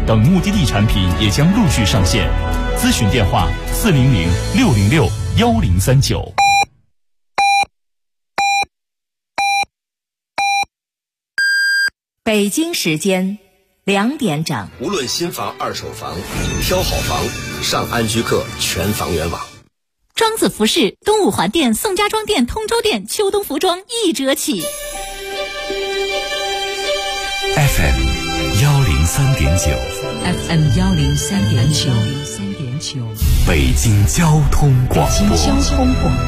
等目的地产品也将陆续上线。咨询电话400-606-1039。 北京时间2点整。 无论新房、二手房，挑好房，上安居客全房源网。 庄子服饰东五环店、宋家庄店、通州店秋冬服装1折起。 FM 103.9 FM 103.9 北京交通广播。 北京交通广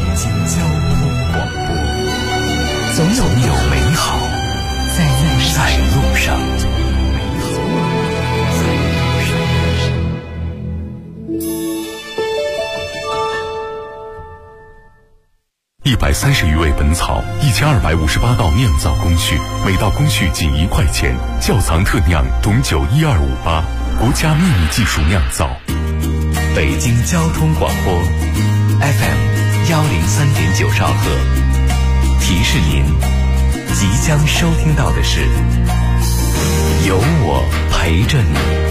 播，总有美好在路上。 130余味本草，1258道酿造工序，每道工序仅1块钱。窖藏特酿董酒1258，国家秘密技术酿造。 北京交通广播 FM 103.9兆赫，提示您，即将收听到的是有我陪着你。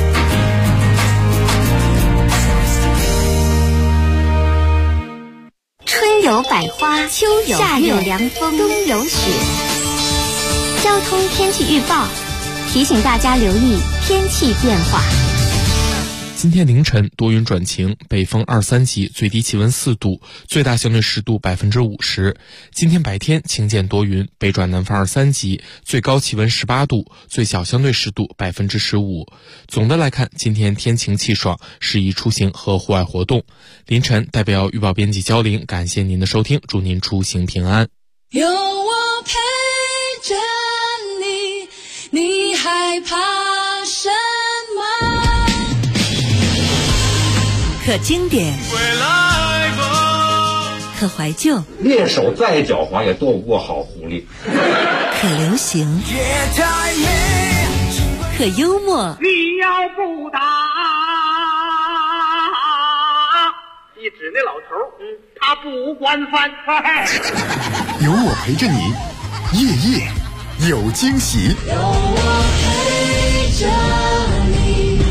春有百花，秋有夏有凉风，冬有雪。交通天气预报提醒大家留意天气变化。 今天凌晨多云转晴，北风2、3级，最低气温4度，最大相对湿度50%。今天白天晴间多云，北转南风2、3级，最高气温18度，最小相对湿度15%。总的来看，今天天晴气爽，适宜出行和户外活动。凌晨代表预报编辑焦玲，感谢您的收听，祝您出行平安。 有我陪着你，你害怕什么？ 可经典，可怀旧， 猎手再狡猾也躲不过好狐狸。 可流行，可幽默。 你要不打，一指那老头，他不管饭。 有我陪着你，夜夜有惊喜。 有我陪着你。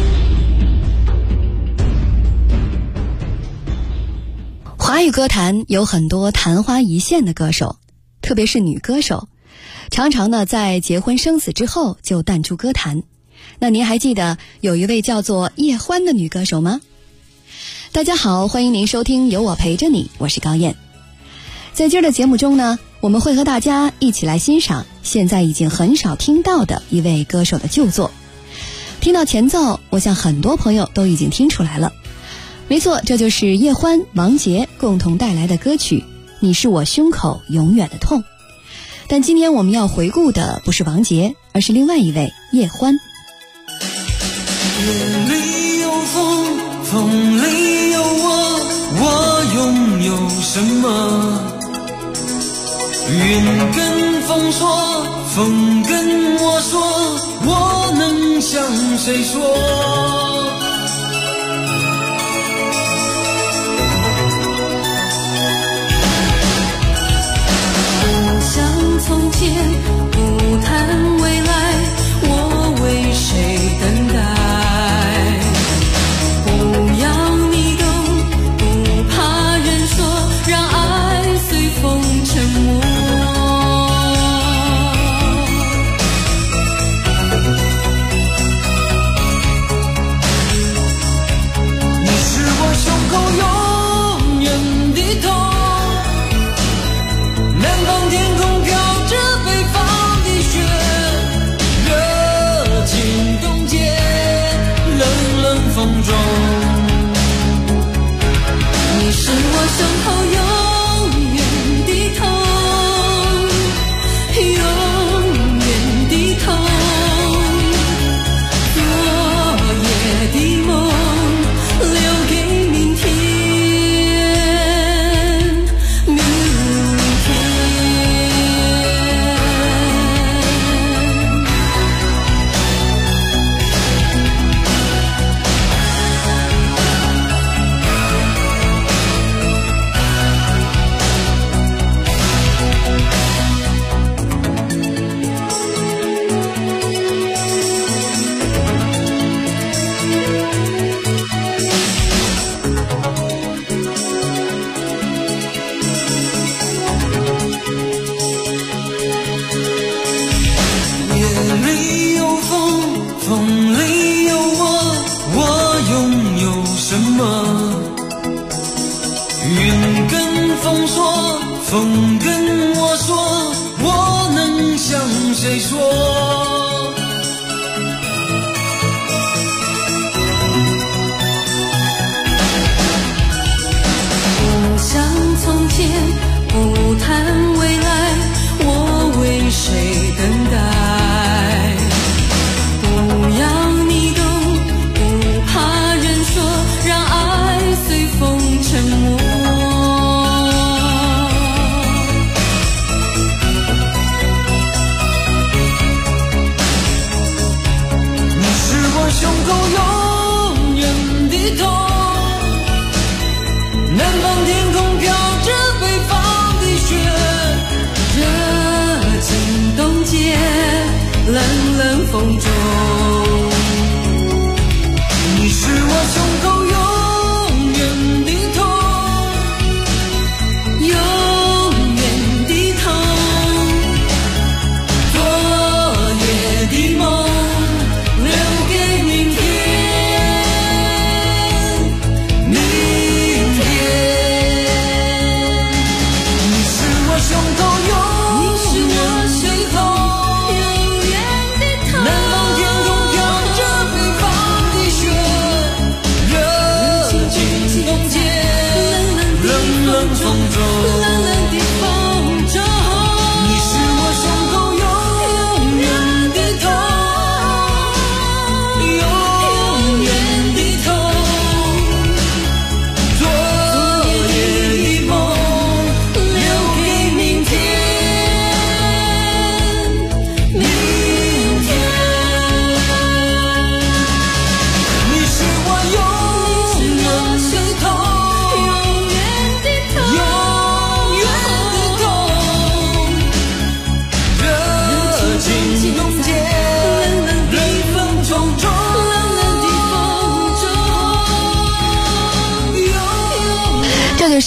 华语歌坛有很多昙花一现的歌手，特别是女歌手，常常呢在结婚生子之后就淡出歌坛。那您还记得有一位叫做叶欢的女歌手吗？大家好，欢迎您收听有我陪着你，我是高燕。在今儿的节目中呢，我们会和大家一起来欣赏现在已经很少听到的一位歌手的旧作。听到前奏，我想很多朋友都已经听出来了。没错，这就是叶欢、王杰共同带来的歌曲《你是我胸口永远的痛》。但今天我们要回顾的不是王杰，而是另外一位叶欢。 夜里有风，风里有我拥有什么？云跟风说，风跟我说，我能向谁说？ 从前不谈未来，我为谁等待？不要你懂，不怕人说，让爱随风沉没。 你是我胸口永远的痛，南方天空风中， 你是我胸口永远的痛，永远的痛，昨夜的梦留给明天，明天。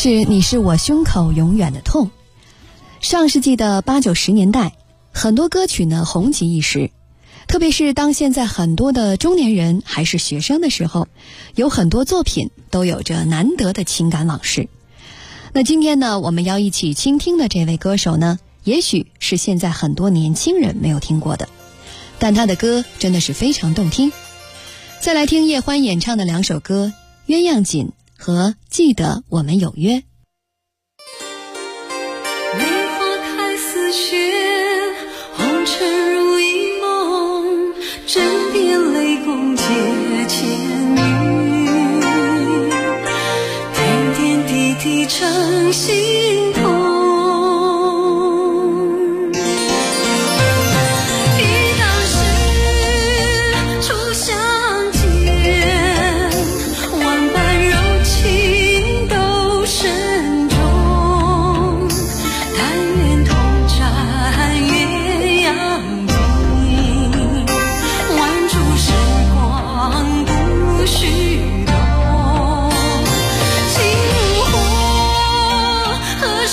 是你是我胸口永远的痛。上世纪的80、90年代，很多歌曲呢红极一时，特别是当现在很多的中年人还是学生的时候，有很多作品都有着难得的情感往事。那今天呢，我们要一起倾听的这位歌手呢，也许是现在很多年轻人没有听过的，但他的歌真的是非常动听。再来听叶欢演唱的2首歌，鸳鸯锦和记得我们有约。 梅花开似雪，红尘如一梦，枕边泪共结千缕，点点滴滴成心痛。情火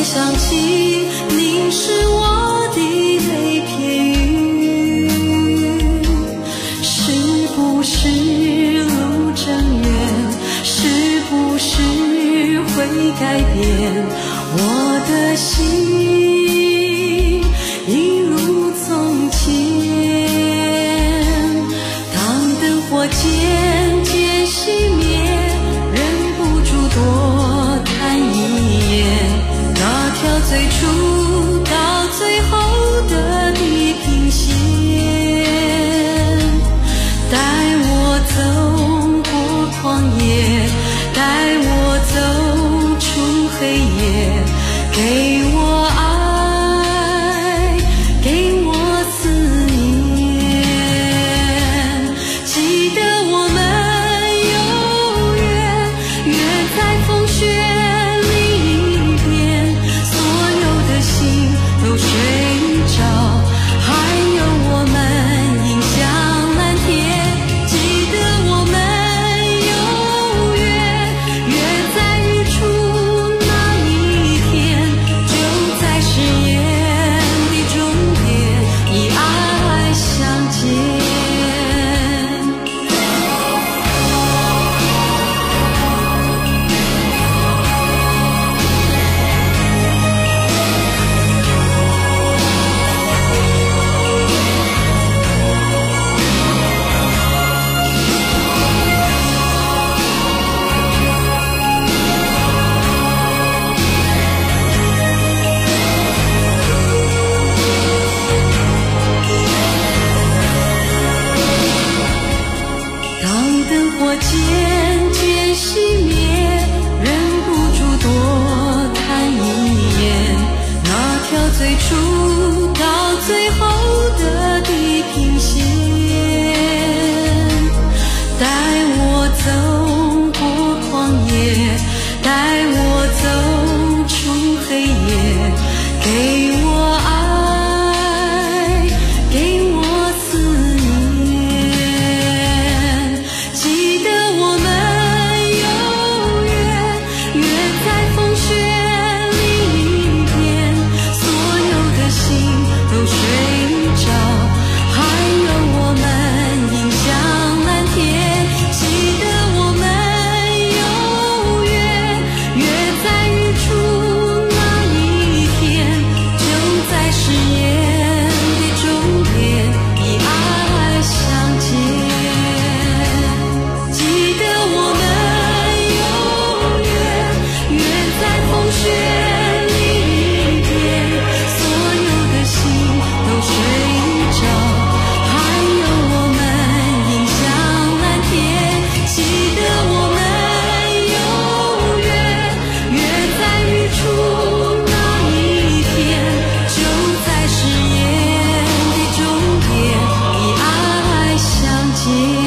会想起凝视我的泪片语，是不是路正远，是不是会改变我的心一如从前。当灯火渐渐熄灭，忍不住多看一眼那条最初到最后的地平线，带我走过旷野，带我走出黑夜，给我爱，给我思念。记得我们有约，约在风雪里边，所有的心都睡着，还有我们迎向蓝天。记得我们有约，约在日出那一天，就在誓言的终点，以爱相见。当灯火渐渐熄灭，忍不住多看一眼那条最初到最后的地平线，带我走过旷野，带我走出黑夜，给我爱，给我思念。记得我们有约，约在风雪里边，所有的心都睡着，还有我们迎向蓝天。记得我们有约，约在日出那一天，就在誓言的终点，以爱相见。记得我们有约，约在风雪里边，所有的心都睡着，还有我们迎向蓝天。记得我们有约，约在日出那一天，就在誓言的终点，以爱相见。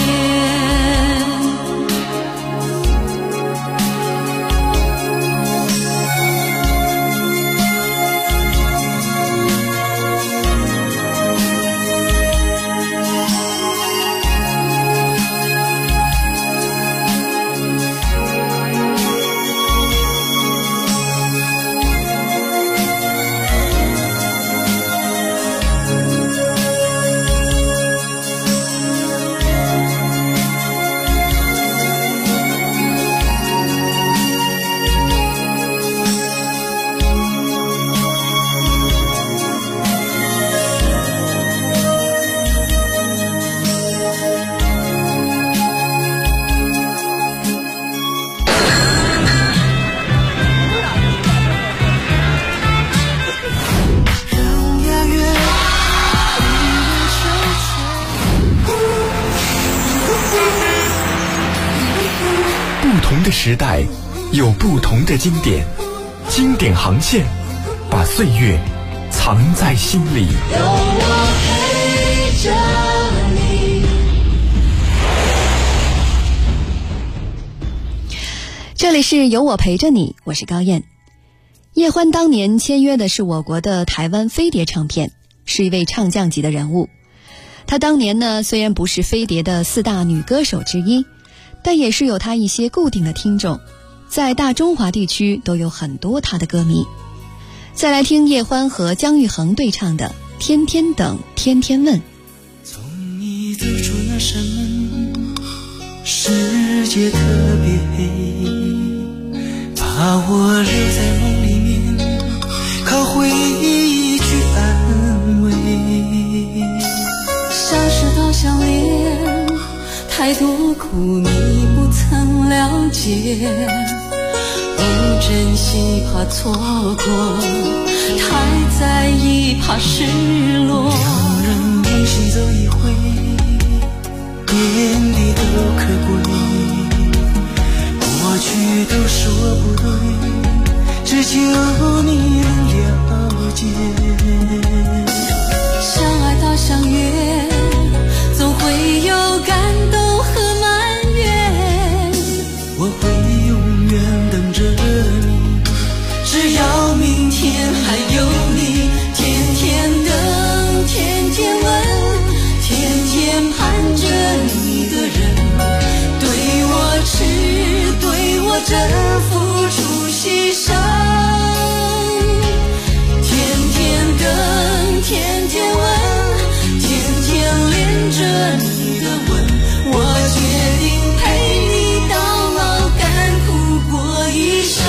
不同的时代有不同的经典，经典航线把岁月藏在心里。 有我陪着你。 这里是有我陪着你，我是高燕。叶欢当年签约的是我国的台湾飞碟唱片，是一位唱将级的人物。她当年呢，虽然不是飞碟的4大女歌手之一，但也是有她一些固定的听众，在大中华地区都有很多她的歌迷。 再来听叶欢和姜育恒对唱的《天天等，天天问》。 从你走出那扇门，世界特别黑，把我留在梦里面，靠回忆去安慰。 相识到相恋，太多苦你不曾了解，不珍惜怕错过，太在意怕失落。 两人一起走一回，点滴都可贵，过去都是我不对，只求你能了解。 相爱到相约，总会有感动和埋怨， 我会永远等着你，只要明天还有你。天天等，天天问，天天盼着你的人，对我痴，对我真，付出牺牲。天天等，天天问，天天恋着你的吻，我决定陪你到老，甘苦过一生。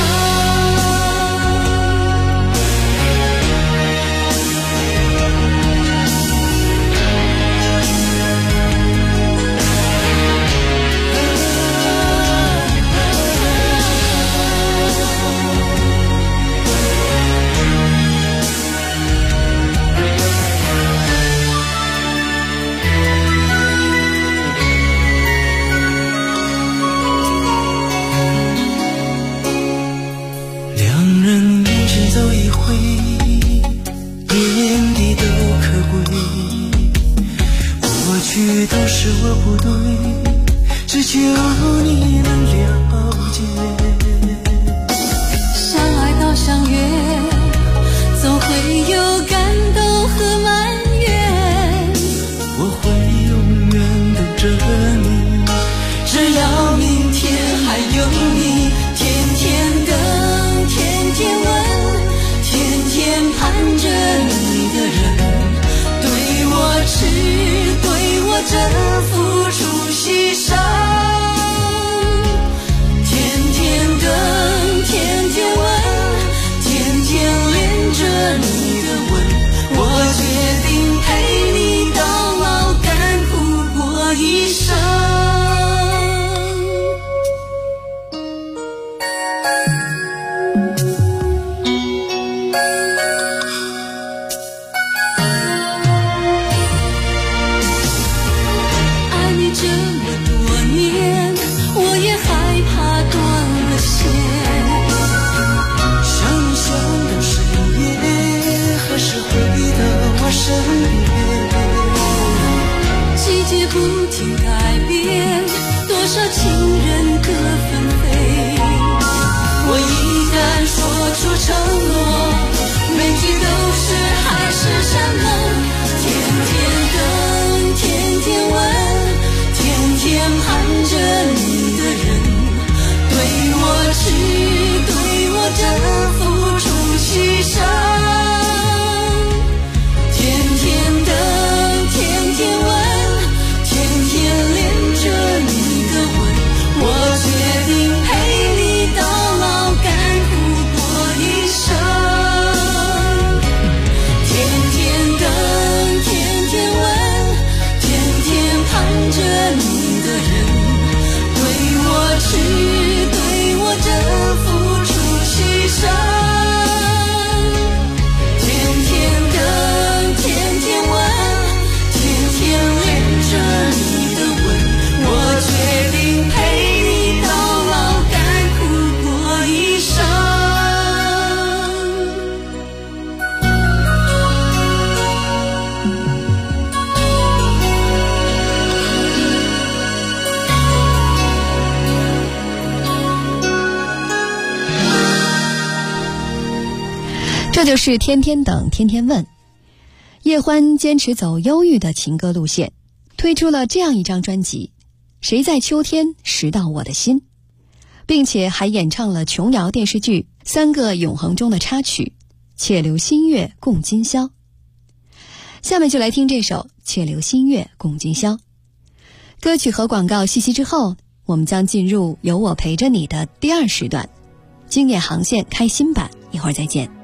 都是我不对，只求你能了解。 相爱到相约，总会有感动和埋怨， 我会永远等着你，只要明天还有你。天天等，天天问，天天盼着你的人，对我痴，对我真，付出牺牲。天天等，天天问，天天恋着你的吻，我决定陪你到老，甘苦过一生。 季节不停改变，多少情人各纷飞。我一旦说出承诺，每句都是海誓山盟。天天等，天天问，天天盼着你的人，对我痴，对我真，付出牺牲。天天等，天天问，天天恋着你的吻，我决定陪你到老，甘苦过一生。天天等，天天问，天天盼着你的人，对我痴，对我真，付出牺牲。 这就是天天等，天天问。叶欢坚持走忧郁的情歌路线，推出了这样一张专辑《谁在秋天拾到我的心》，并且还演唱了琼瑶电视剧《三个永恒》中的插曲且留新月共今宵。下面就来听这首且留新月共今宵。歌曲和广告息息之后，我们将进入有我陪着你的第2时段，经典航线开新版，一会儿再见。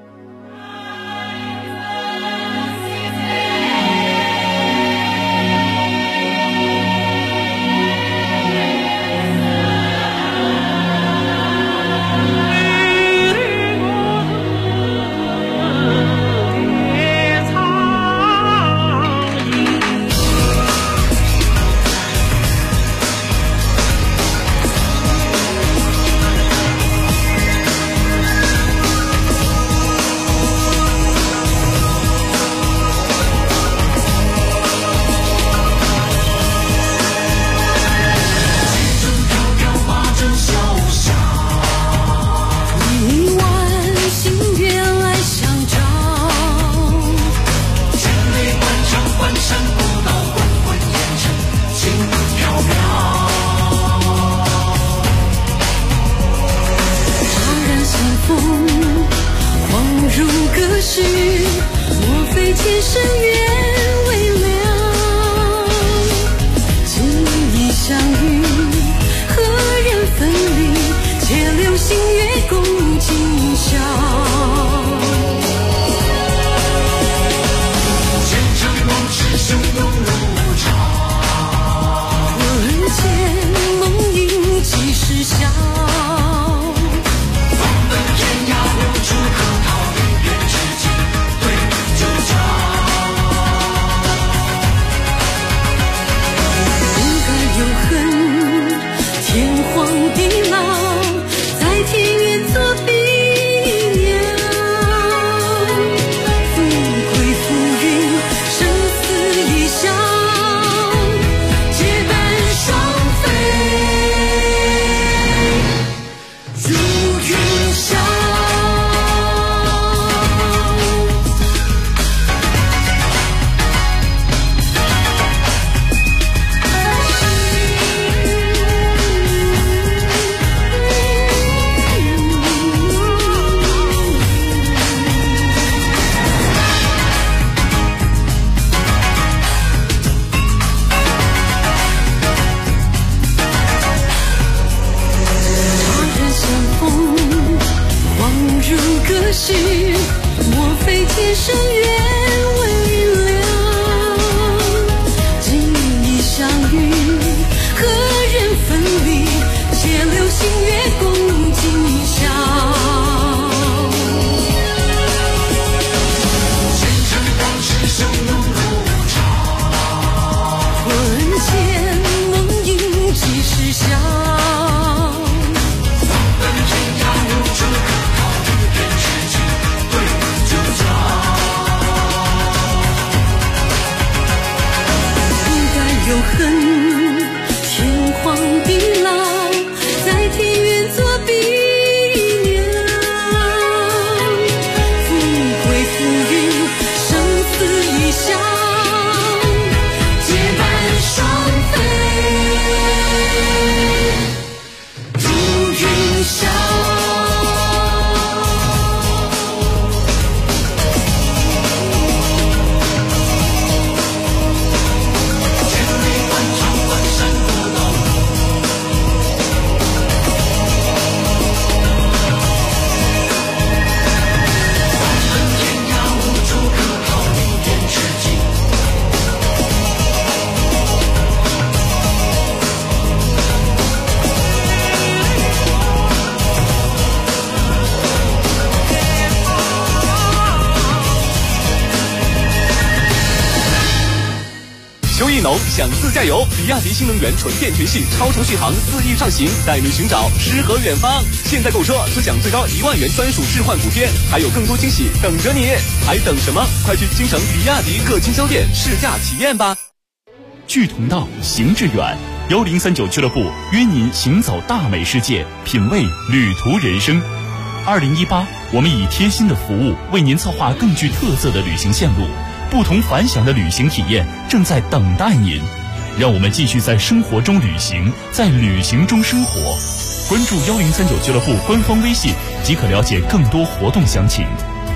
想自驾游，比亚迪新能源纯电全系超长续航4亿上行，带你寻找诗和远方。现在购车只享最高1万元专属置换补贴，还有更多惊喜等着你，还等什么？快去京城比亚迪各经销店试驾体验吧。 志同道，行致远，1039俱乐部约您行走大美世界，品味旅途人生。2018，我们以贴心的服务为您策划更具特色的旅行线路。不同凡响的旅行体验正在等待您，让我们继续在生活中旅行，在旅行中生活。关注1039俱乐部官方微信即可了解更多活动详情。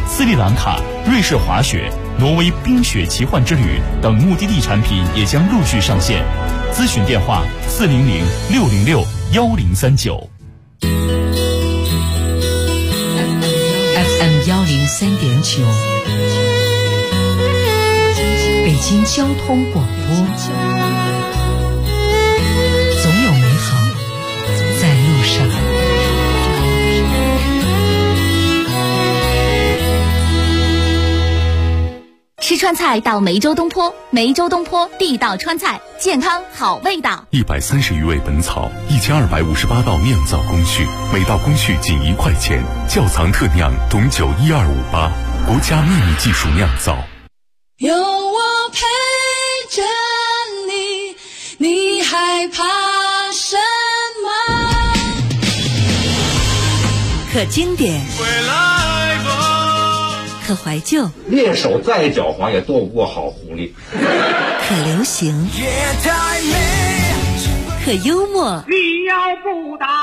斯里兰卡、瑞士滑雪、挪威冰雪奇幻之旅等目的地产品也将陆续上线。咨询电话400-606-1039。 FM 103.9，北京交通广播，总有美好在路上。 吃川菜到梅州东坡，梅州东坡地道川菜，健康好味道。 130余味本草，1258道酿造工序，每道工序仅1块钱。窖藏特酿董酒12588，国家秘密技术酿造。 有我陪着你，你害怕什么？ 可经典，可怀旧， 猎手再狡猾也斗不过好狐狸。 可流行，可幽默。 你要不打，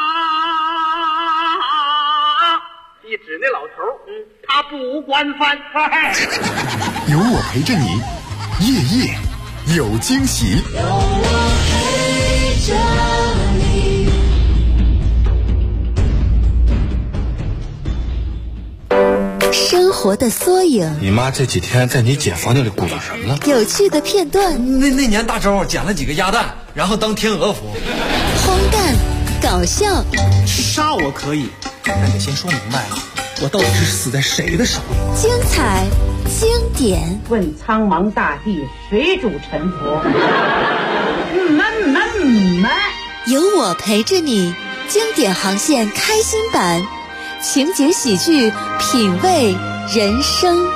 一指那老头，他不惯犯。 有我陪着你，夜夜有惊喜。 有我陪着你。 生活的缩影， 你妈这几天在你姐房间里鼓捣什么呢？ 有趣的片段， 那年大周捡了几个鸭蛋，然后当天鹅服。 荒诞搞笑， 杀我可以，但得先说明白了，我到底是死在谁的手里？ 精彩经典。 问苍茫大地，谁主沉浮？ 有我陪着你，经典航线开心版，情景喜剧，品味人生。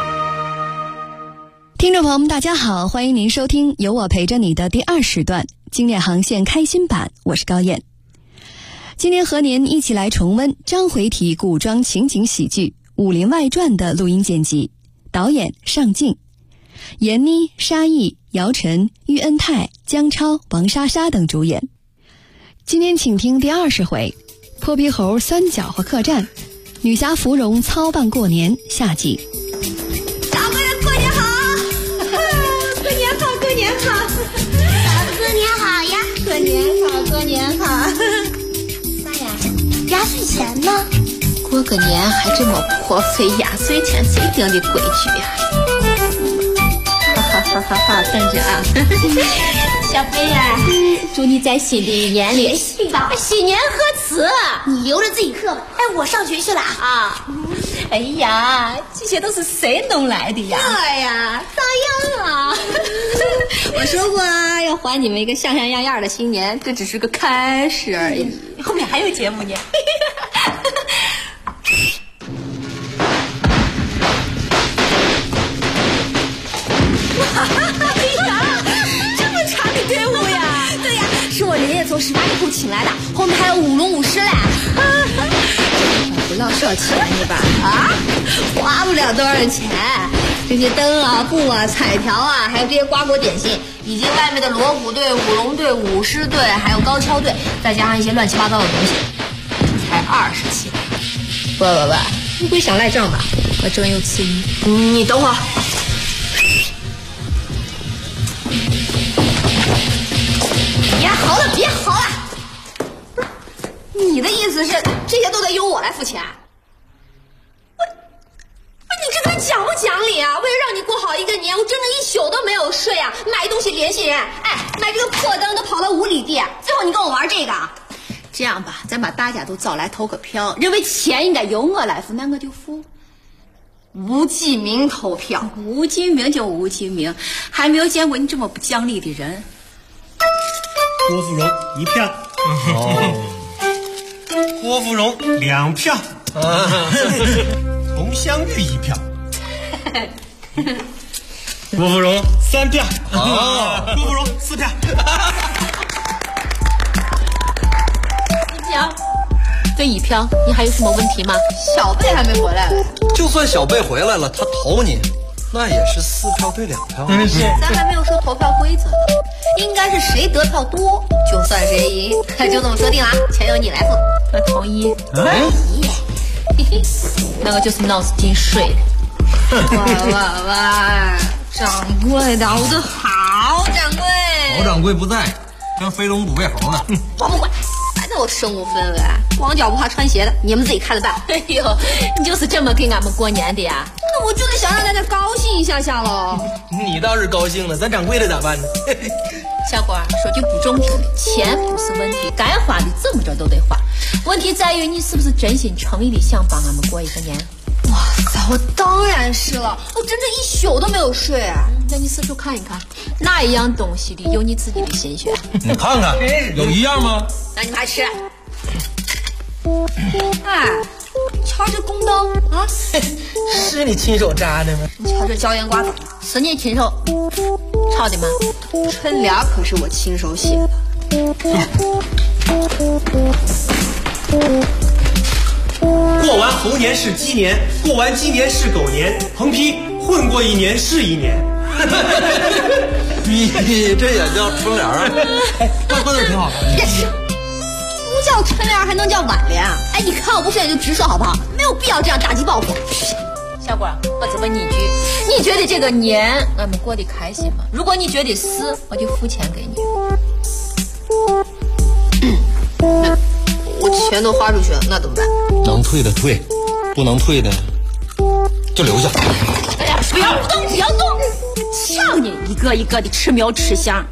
听众朋友们大家好，欢迎您收听有我陪着你的第2时段经典航线开心版，我是高燕。今天和您一起来重温章回体古装情景喜剧《武林外传》的录音剪辑，导演尚敬，闫妮、沙溢、姚晨、喻恩泰、姜超、王莎莎等主演。今天请听第20回泼皮猴三搅和客栈，女侠芙蓉操办过年下集。 小朋友过年好，过年好，过年好， 过年好呀， 过年好，过年好。 妈呀，压岁钱呢？ 过个年还这么破费压岁钱，谁定的规矩呀？好，等着啊。小飞呀，祝你在新的一年里新年贺词。 你留着自己刻吧。哎，我上学去了啊。 哎呀，这些都是谁弄来的呀？ 哎呀，咋样啊？ 我说过啊，要还你们一个像像样样的新年，这只是个开始而已，后面还有节目呢。队伍呀，对呀，是我爷爷从18里铺请来的，后面还有舞龙舞狮嘞。不要少钱的吧？啊，花不了多少钱，这些灯啊、布啊、彩条啊，还有这些瓜果点心，以及外面的锣鼓队、舞龙队、舞狮队，还有高跷队，再加上一些乱七八糟的东西，才27。不，你不会想赖账吧？我这有次一。你等会儿。别好了，你的意思是这些都得由我来付钱？你这个讲不讲理啊？为了让你过好一个年，我整整一宿都没有睡啊，买东西联系人，买这个破灯都跑了5里地，最后你跟我玩这个。这样吧，咱把大家都找来投个票，认为钱应该由我来付，那我就付。无记名投票，无记名就无记名，还没有见过你这么不讲理的人。 郭芙蓉1票，郭芙蓉2票，佟湘玉1票，郭芙蓉3票，郭芙蓉4票。 讲这1票，你还有什么问题吗？小贝还没回来。 就算小贝回来了，他投你，那也是4票对2票。 咱还没有说投票规则呢。应该是谁得票多就算谁赢，就这么说定了，钱由你来付，同意？ 那个就是脑子进水的。喂，掌柜的，我的好掌柜。 好掌柜不在，跟飞龙捕喂猴呢。 我不管，反正我身无分文，光脚不怕穿鞋的，你们自己看着办。哎呦，你就是这么给俺们过年的呀？那我就是想让大家高兴一下下喽。 你倒是高兴了，咱掌柜的咋办呢？ 小伙儿，说句不中听的，钱不是问题，该花的怎么着都得花。问题在于你是不是真心诚意的想帮俺们过一个年？哇塞，我当然是了，我整整一宿都没有睡。那你四处看一看，哪一样东西里有你自己的心血？ 你看看，有一样吗？ 那你们还吃？哎，瞧这宫灯啊， 是你亲手扎的吗？ 你瞧这椒盐瓜子，是你亲手炒的吗？春联可是我亲手写的。 过完猴年是鸡年，过完鸡年是狗年，横批混过一年是一年。 你这也叫春联啊？过得挺好的。 别吃，不叫春联还能叫挽联？哎，你看我不顺眼就直说好不好？没有必要这样打击报复。小果，我只问你一句，你觉得这个年俺们过得开心吗？如果你觉得是，我就付钱给你。我钱都花出去了，那怎么办？ 能退的退，不能退的就留下。 哎呀，不要动，不要动！瞧你一个一个的吃苗吃香，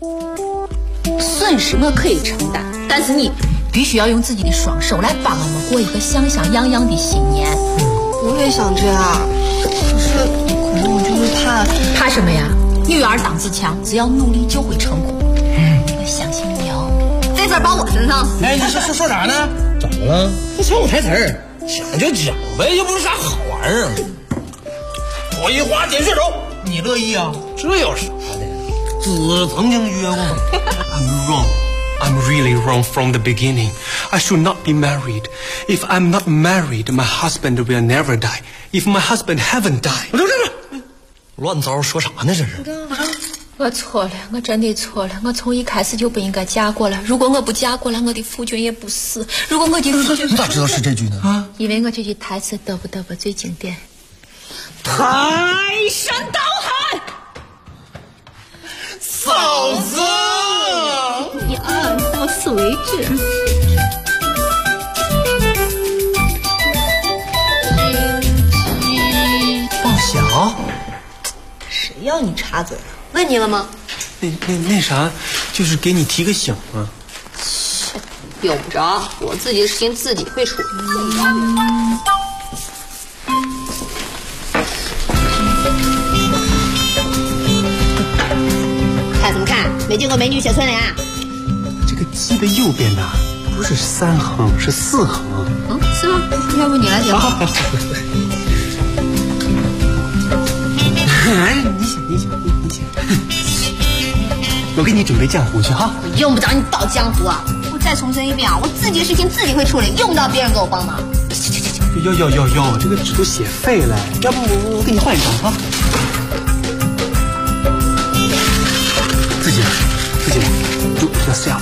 损失我可以承担，但是你必须要用自己的双手来帮我们过一个香香洋洋的新年。我也想这样，可是我就是怕什么呀？女儿当自强，只要努力就会成功。我相信你哦。这字包我身上。 哎，你说啥呢？怎么了？这抢我台词儿，讲就讲呗，又不是啥好玩意儿。葵花点穴手，你乐意啊？这有啥的？子曾经约过。 I'm wrong. I'm really wrong from the beginning. I should not be married. If I'm not married, my husband will never die. If my husband haven't died. 这乱糟说啥呢？这是。 我错了，我真的错了。我从一开始就不应该嫁过来。如果我不嫁过来，我的夫君也不死。如果我的夫君， 你咋知道是这句呢？啊， 因为我这句台词嘚不嘚不最经典。排山倒海， 嫂子， 到此为止。 报晓， 谁要你插嘴？问你了吗？ 那啥，就是给你提个醒嘛。 用不着，我自己的事情自己会处理。看什么看？没见过美女写春联啊？ 这个鸡的右边呢，不是3横，是4横。 嗯，是吗？要不你来解吧。 你写，我给你准备浆糊去哈。 我用不着你倒浆糊啊！我再重申一遍啊，我自己的事情自己会处理，用不着别人给我帮忙。 哟，这个纸都写废了，要不我给你换一张哈。自己来 ，do yourself。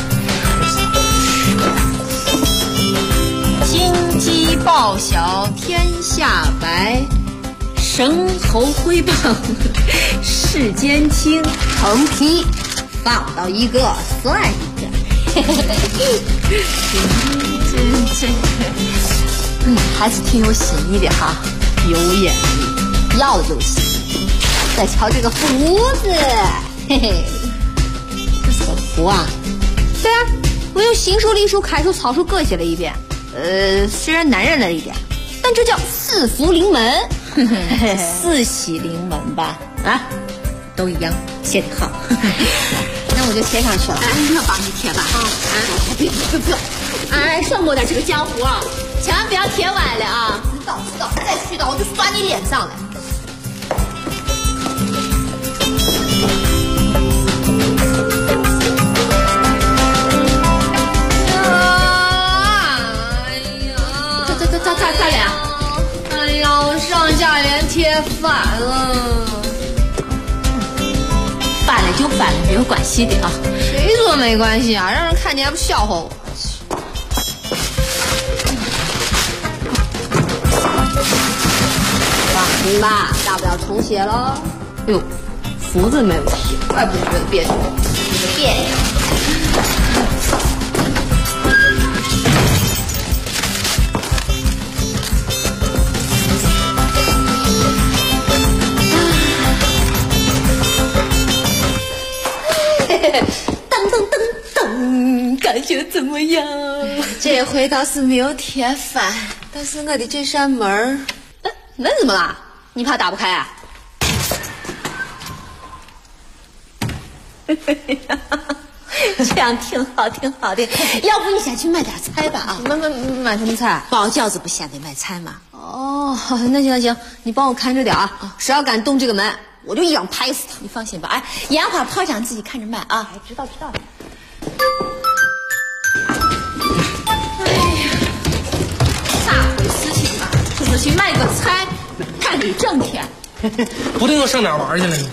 金鸡报晓天下白。神猴挥棒世间清，横批放到一个算一个。还是挺有新意的哈，有眼力，要的就是新意。再瞧这个胡子，嘿嘿，这是个胡啊？对啊，我用行书、隶书、楷书、草书各写了一遍。虽然男人了一点，但这叫四福临门。四喜临门吧，啊，都一样，写得好。那我就贴上去了。哎，我帮你贴吧。啊，别，哎，少抹点这个浆糊啊，千万不要贴歪了啊！知道，再絮叨我就刷你脸上来。咋脸？哎呀，我上下联贴反了。反了就反了，没有关系的啊。谁说没关系啊？让人看见还不笑话我？ 行吧，大不了重写喽。哎呦，福字没问题，怪不得觉得别扭，这个别扭。噔噔噔噔，感觉怎么样？ 这回倒是没有贴反，但是我的这扇门门怎么了？你怕打不开啊？这样挺好，挺好的。要不你先去买点菜吧啊？ 买什么菜？ 包饺子不先得买菜吗？ 哦，那行那行，你帮我看着点啊！谁要敢动这个门，我就一掌拍死他。 你放心吧，哎，烟花炮仗自己看着卖啊。哎，知道。哎呀，咋回事情啊？就是去卖个菜，干了一整天。 不定又上哪儿玩去了呢？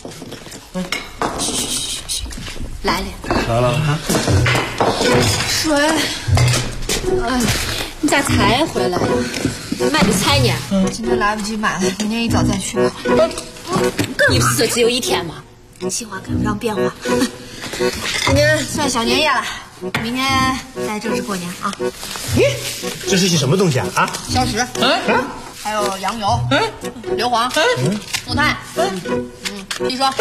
来了。 来了。 水。 哎，你咋才回来呀？买的菜呢？ 今天来不及买了，明天一早再去吧。 你不是说只有一天吗？计划赶不上变化。 今天算小年夜了，明天再正式过年啊。 这是些什么东西啊？啊？ 消食。还有羊油。硫磺。木炭。砒霜。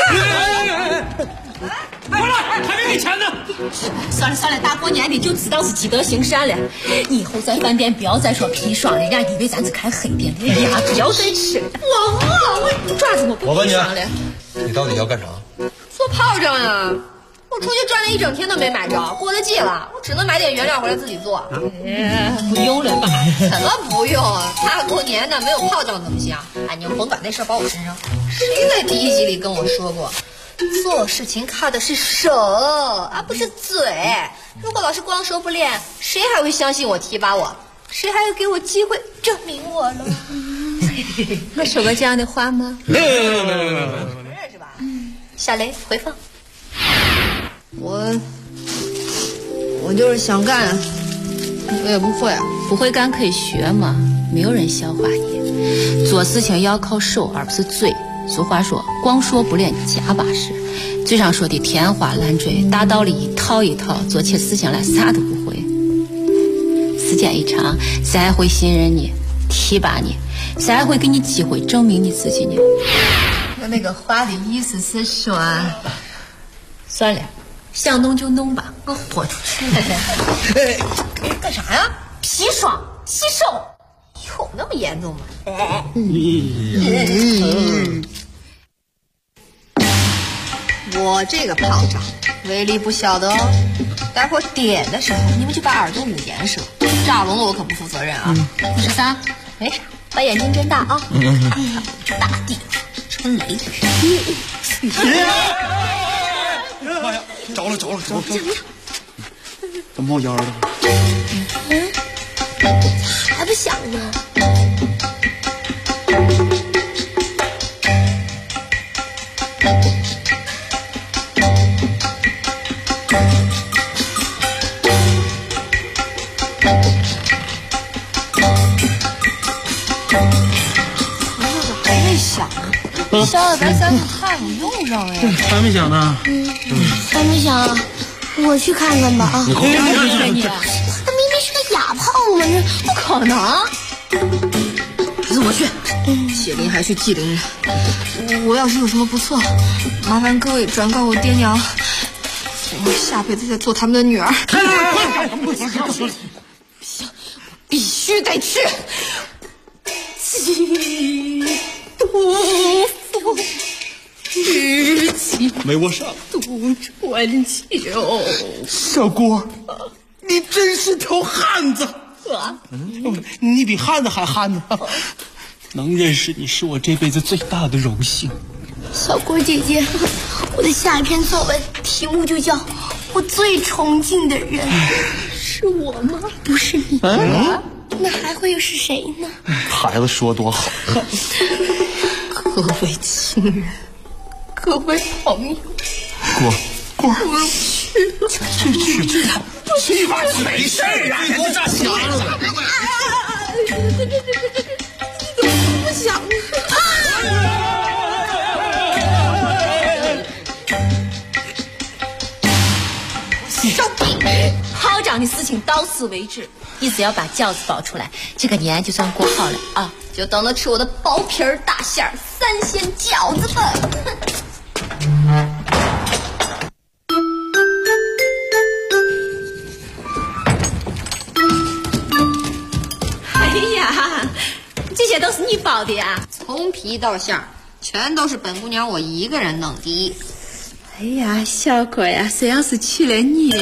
回来，还没给钱呢。 算了，大过年的就知道是积德行善了。你以后在饭店不要再说砒霜了，人家以为咱是开黑店的。哎呀，不要再吃。我爪子我不上了。 你到底要干啥？ 做炮仗呀！我出去转了一整天都没买着，过了季了，我只能买点原料回来自己做。不用了吧？怎么不用？大过年的没有炮仗怎么行？哎，你们甭把那事儿包我身上。谁在第一集里跟我说过，做事情靠的是手而不是嘴？如果老是光说不练，谁还会相信我提拔我？谁还会给我机会证明我了？我说过这样的话吗？没有，不认识吧？夏雷回放。 我就是想干，我也不会。 不会干可以学嘛，没有人笑话你。做事情要靠手而不是嘴。俗话说，光说不练假把式。嘴上说的天花乱坠，大道理一套一套，做起事情来啥都不会。时间一长，谁还会信任你、提拔你？谁还会给你机会证明你自己呢？ 我那个话的意思是说， 算了，想弄就弄吧，我豁出去了。干啥呀？砒霜洗手，有那么严重吗？我这个炮仗威力不小的哦，待会儿点的时候你们就把耳朵捂严实了，炸聋了我可不负责任啊。13，没啥，把眼睛睁大啊。大地春雷。 妈呀，着了！怎么冒烟了？ 还不响呢？ 小了点三还不用上呀？ 还没响呢。 还没响，我去看看吧啊！ 你它明明是个哑炮嘛，这不可能。 可是我去，谢林还去祭灵呢。我要是有什么不错，麻烦各位转告我爹娘，我下辈子再做他们的女儿。必须得去。 几度风雨起， 没我上。 渡春秋。 小郭，你真是条汉子。你比汉子还汉呢。能认识你是我这辈子最大的荣幸。 小郭姐姐，我的下一篇作文题目就叫《我最崇敬的人》。是我吗？不是你。那还会又是谁呢？ 孩子说多好。 各位亲人，各位朋友， 郭， 我去吧，没事啊，人家想了。 你怎么不想？ 此为止。你只要把饺子包出来，这个年就算过好了啊！就等着吃我的薄皮儿大馅儿3鲜饺子吧。哎呀，这些都是你包的呀？ 从皮到馅儿，全都是本姑娘我一个人弄的。 哎呀，小郭呀，谁要是娶了你，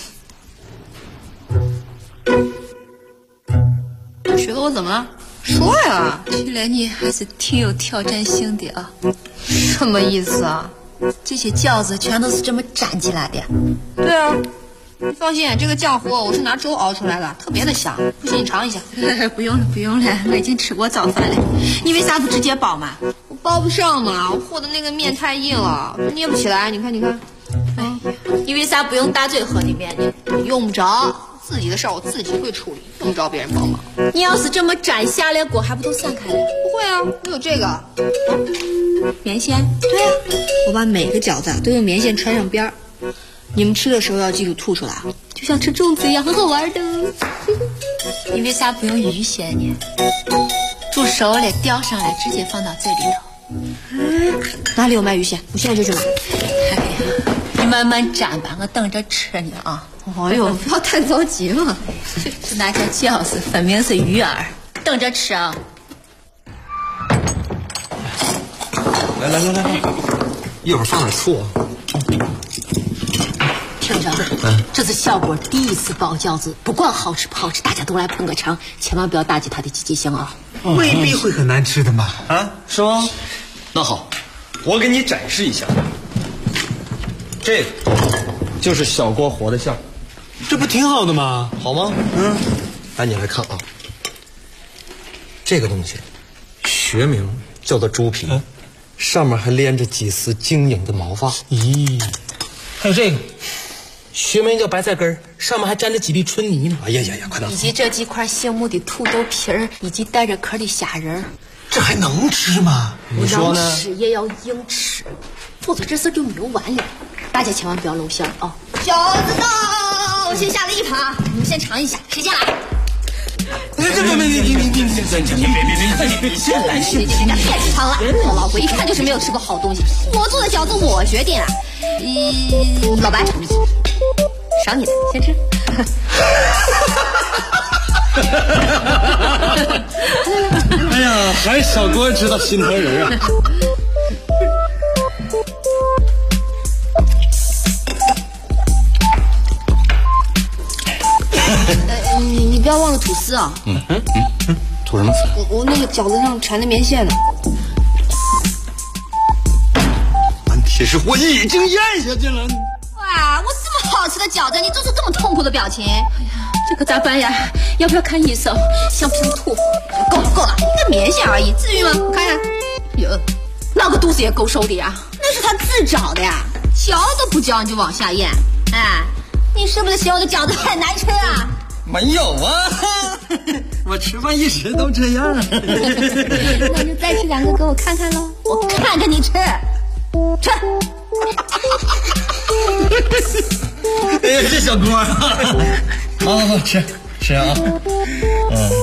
娶了我怎么了？说呀， 娶了你还是挺有挑战性的啊。 什么意思啊？ 这些饺子全都是这么粘起来的。 对啊，你放心，这个浆糊我是拿粥熬出来的，特别的香。不信你尝一下。 不用了，不用了，我已经吃过早饭了。你为啥不直接包嘛？ 我包不上嘛，我和的那个面太硬了，捏不起来。你看，你看。 哎，你为啥不用大嘴和的面呢？ 用不着，自己的事儿我自己会处理，用不着别人帮忙。 你要是这么粘下来，锅还不都散开了？ 不会啊，我有这个。 棉线？ 对啊，我把每个饺子都用棉线穿上边儿。你们吃的时候要记住吐出来， 就像吃粽子一样，很好玩的。你为啥不用鱼线呢？煮熟了吊上来，直接放到这里头。 哪里有卖鱼线？我现在就去买。 哎呀，你慢慢蘸吧，我等着吃呢啊！ 哎呦，不要太着急嘛。 这哪叫饺子，分明是鱼饵，等着吃啊！ 来，一会儿放点醋啊。 听着，这是小郭第一次包饺子，不管好吃不好吃，大家都来捧个场，千万不要打击他的积极性啊！ 未必会很难吃的嘛，啊， 是吗？那好，我给你展示一下，这个就是小锅和的馅儿， 这不挺好的吗？ 好吗？来，你来看啊，这个东西学名叫做猪皮，上面还连着几丝晶莹的毛发。 咦，还有这个学名叫白菜根儿，上面还沾着几粒春泥呢。 哎呀，快点！ 以及这几块醒目的土豆皮儿，以及带着壳的虾仁儿， 这还能吃吗？ 你说呢？ 能吃也要硬吃，否则这事就没有完了。大家千万不要露馅啊！ 饺子到，我先下了一盘，你们先尝一下，谁先来？ 你先来， 人家太馋了，我老婆一看就是没有吃过好东西。我做的饺子我决定了，老白，赏你的，先吃。 哎呀，还是小郭知道心疼人啊！ 你不要忘了吐丝啊！ 吐什么丝？ 我那个饺子上缠的棉线呢。 问题是我已经咽下去了。 哇，我这么好吃的饺子，你做出这么痛苦的表情。哎呀，这可咋办呀？要不要看医生？想不想吐？ 够了，一根棉线而已，至于吗？我看看。 哟，那个肚子也够瘦的呀。 那是他自找的呀，嚼都不嚼你就往下咽。哎，你是不是嫌我的饺子太难吃啊？ 没有啊，我吃饭一直都这样。 那就再吃2个给我看看喽，我看着你吃，吃。 哎呀，这小锅啊！好，吃啊！哎呀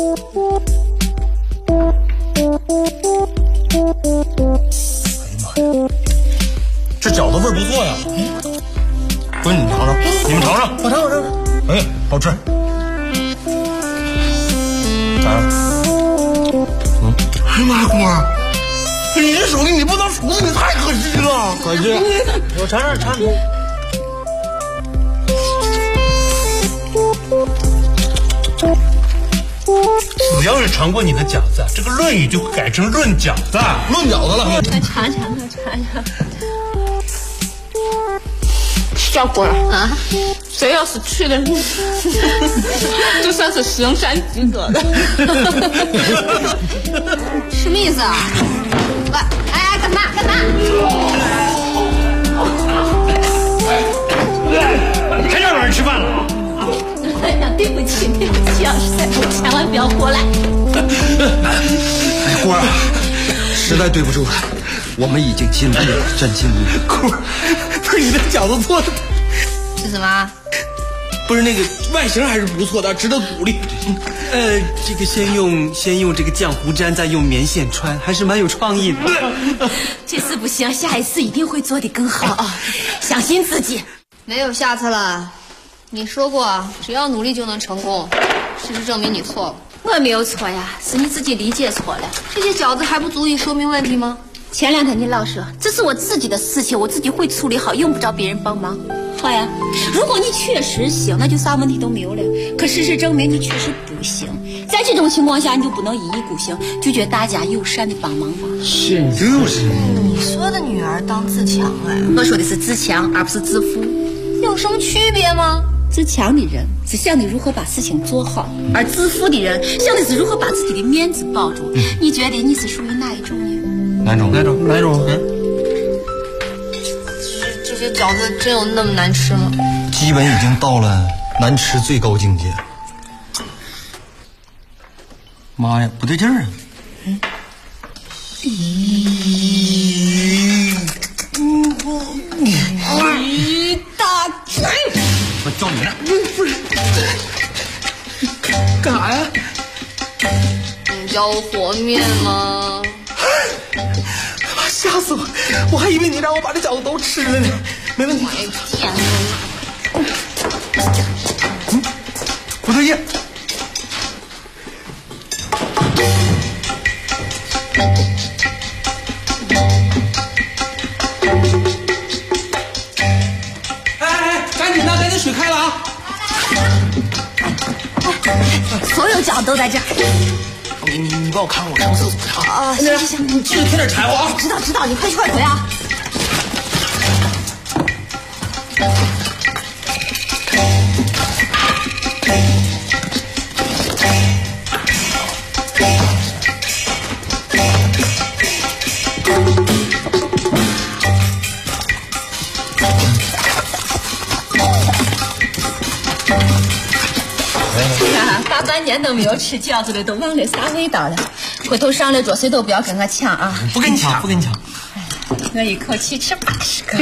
妈呀，这饺子味儿不错呀！不是你尝尝，你们尝尝，我尝。哎，好吃。咋样？哎呀妈呀，锅！你这手艺你不当厨子，你太可惜了。可惜。我尝。 只要是尝过你的饺子，这个《论语》就会改成论饺子， 论饺子了。 我尝。小郭啊，谁要是去了你，就算是神山及格了。 什么意思啊？哎，干嘛？ 还让人吃饭了？ 哎呀，对不起，要是再不千万不要过来。 哎，郭儿啊，实在对不住了，我们已经尽力了，真尽力了。 郭儿，不是你的饺子做的是什么？ 不是那个外形还是不错的，值得鼓励。 这个先用这个浆糊粘，再用棉线穿，还是蛮有创意的。 这次不行，下一次一定会做得更好啊！相信自己。 没有下次了，你说过只要努力就能成功，事实证明你错了。 我没有错呀，是你自己理解错了。 这些饺子还不足以说明问题吗？ 前2天你老说这是我自己的事情，我自己会处理好，用不着别人帮忙。好呀，如果你确实行，那就啥问题都没有了。可事实证明你确实不行，在这种情况下，你就不能一意孤行，拒绝大家友善的帮忙吧？ 是，就是。 你说的女儿当自强哎， 我说的是自强，而不是自负。 有什么区别吗？ 自强的人是想的如何把事情做好，而自负的人想的是如何把自己的面子保住。你觉得你是属于哪一种呢？ 哪种？ 这些饺子真有那么难吃吗？ 基本已经到了难吃最高境界。 妈呀，不对劲儿啊！ 一大拳！ 我教你了。不是，干啥呀？ 你教我和面吗？ 吓死我！我还以为你让我把这饺子都吃了呢。没问题。 天哪！ 不对劲。赶紧的，赶紧水开了啊！ 所有饺子都在这儿。 你帮我看，我上厕所去啊！ 行， 你记得添点柴火啊！ 知道，你快去快回啊！大半年都没有吃饺子了，都忘了啥味道了。回头上了桌谁都不要跟我抢啊！ 不跟你抢。 我一口气吃80个。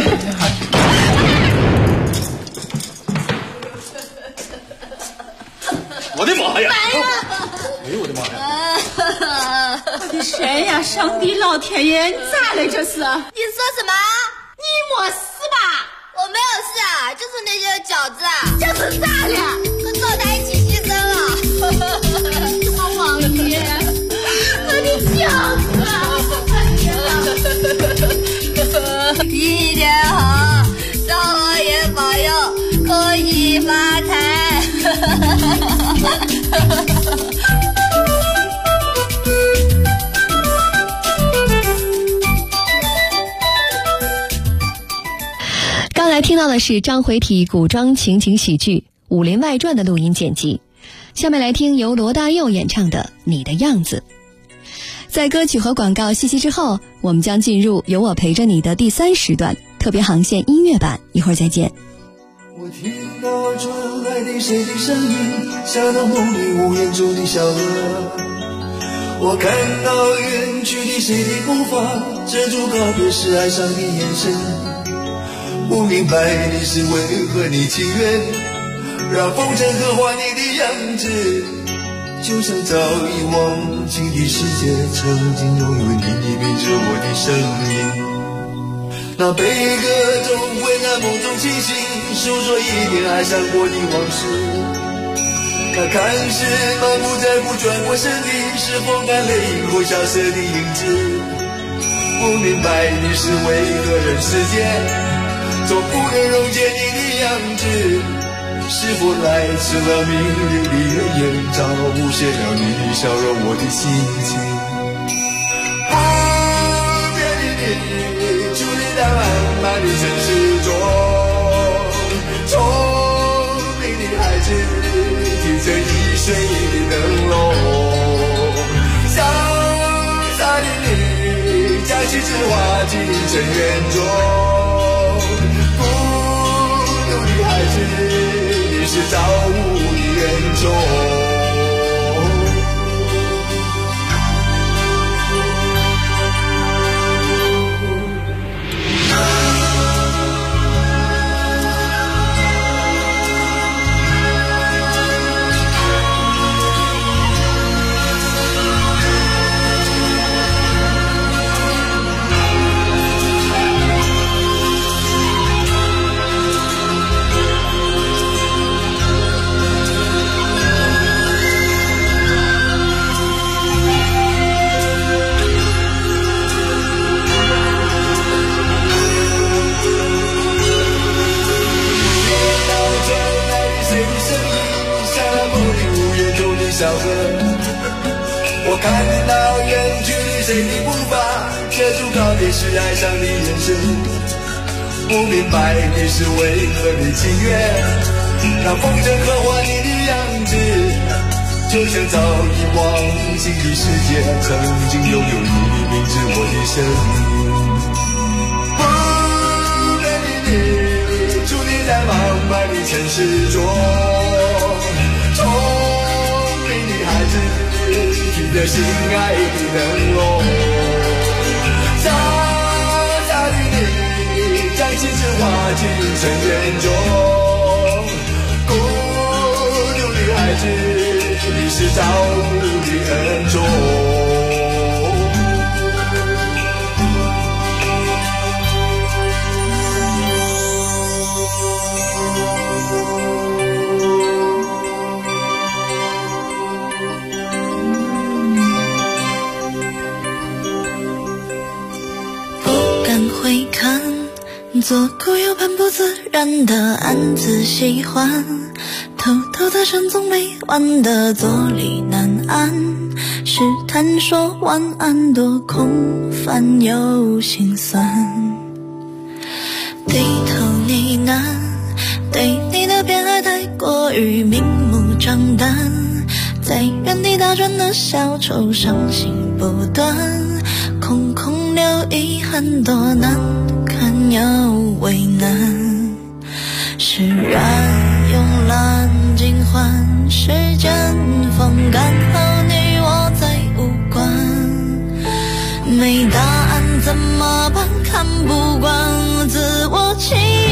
我的妈呀！ 哎呦我的妈呀！我的神呀！上帝老天爷，你咋了这是？ 你说什么？ 你没事吧？ 我没有事啊，就是那些饺子啊。 这是咋了？ 和灶台一起牺牲了。 好王爷，我的饺子啊！ 一天好，灶爷保佑，可以发财。 刚才听到的是章回体古装情景喜剧《武林外传》的录音剪辑，下面来听由罗大佑演唱的《你的样子》。在歌曲和广告息息之后，我们将进入有我陪着你的第3时段特别航线音乐版，一会儿再见。 我听到传来的谁的声音，像那梦里无言中的小河。我看到远去的谁的步伐，遮住告别时哀伤的眼神。不明白你是为何，你情愿让风尘刻画你的样子，就像早已忘记的世界，曾经拥有你的名字，我的声音。那悲歌总会在梦中清醒，诉说一点爱上过的往事。那看似满不在乎转过身的，是风干泪影后消失的影子。不明白你是为何人世间总不能溶解你的样子，是否来迟了明日的眼罩，无限了你的笑容，我的心情。不变的你，伫立在漫漫的城市中，聪明的孩子提着易碎的灯笼，潇洒的你，将旗帜划进尘缘中。孩子，你是造物的恩宠。 我看到远去的谁的步伐，遮住告别时哀伤的眼神。不明白你是为何的情愿，那风筝刻画你的样子，就像早已忘形的世界，曾经拥有你的名字，我的生命。不变的你，伫立在茫茫的城市中，聪明的孩子，记得心爱的灯笼。傻傻的你，将青春化进尘缘中，孤独的孩子，你是造物的恩宠。 不敢回看，左顾右盼不自然的暗自喜欢，偷偷的深总没完的坐立难安，试探说晚安多空泛又心酸，低头呢喃，对你的偏爱太过于明目张胆，在原地打转的小丑伤心不断，空空留遗憾多难堪又为难，释然用蓝尽换时间风干后你我再无关，没答案怎么办，看不惯自我欺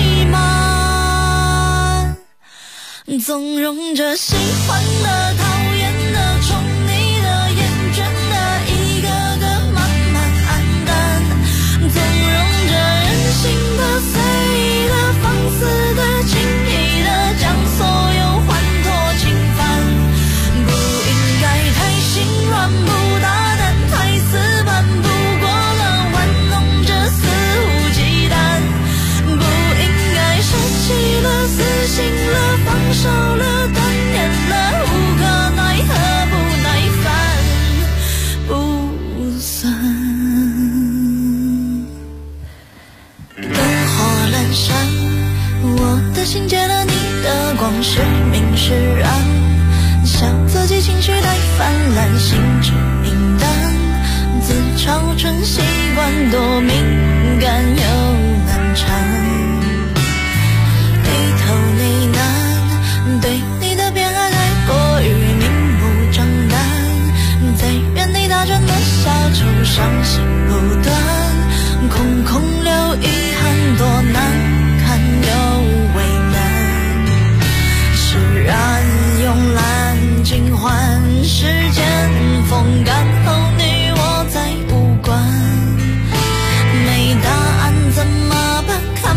瞒，纵容着喜欢的讨厌的宠你的厌倦的一个个慢慢黯淡，纵容着任性的随意的放肆的轻易的将所有欢脱侵犯，不应该太心软不大胆太死板，不过了玩弄着肆无忌惮，不应该舍弃了死心了放手了断念了无可奈何不耐烦不算，灯火阑珊，我的心借了你的光是明是暗，笑自己情绪太泛滥心智明淡，自嘲成习惯多敏感又难缠，低头呢喃，对你的偏爱太过于明目张胆，在原地打转的小丑伤心不断，空空留遗憾多难堪又为难，释然用蓝尽换时间风干后你我再无关，没答案怎么办，看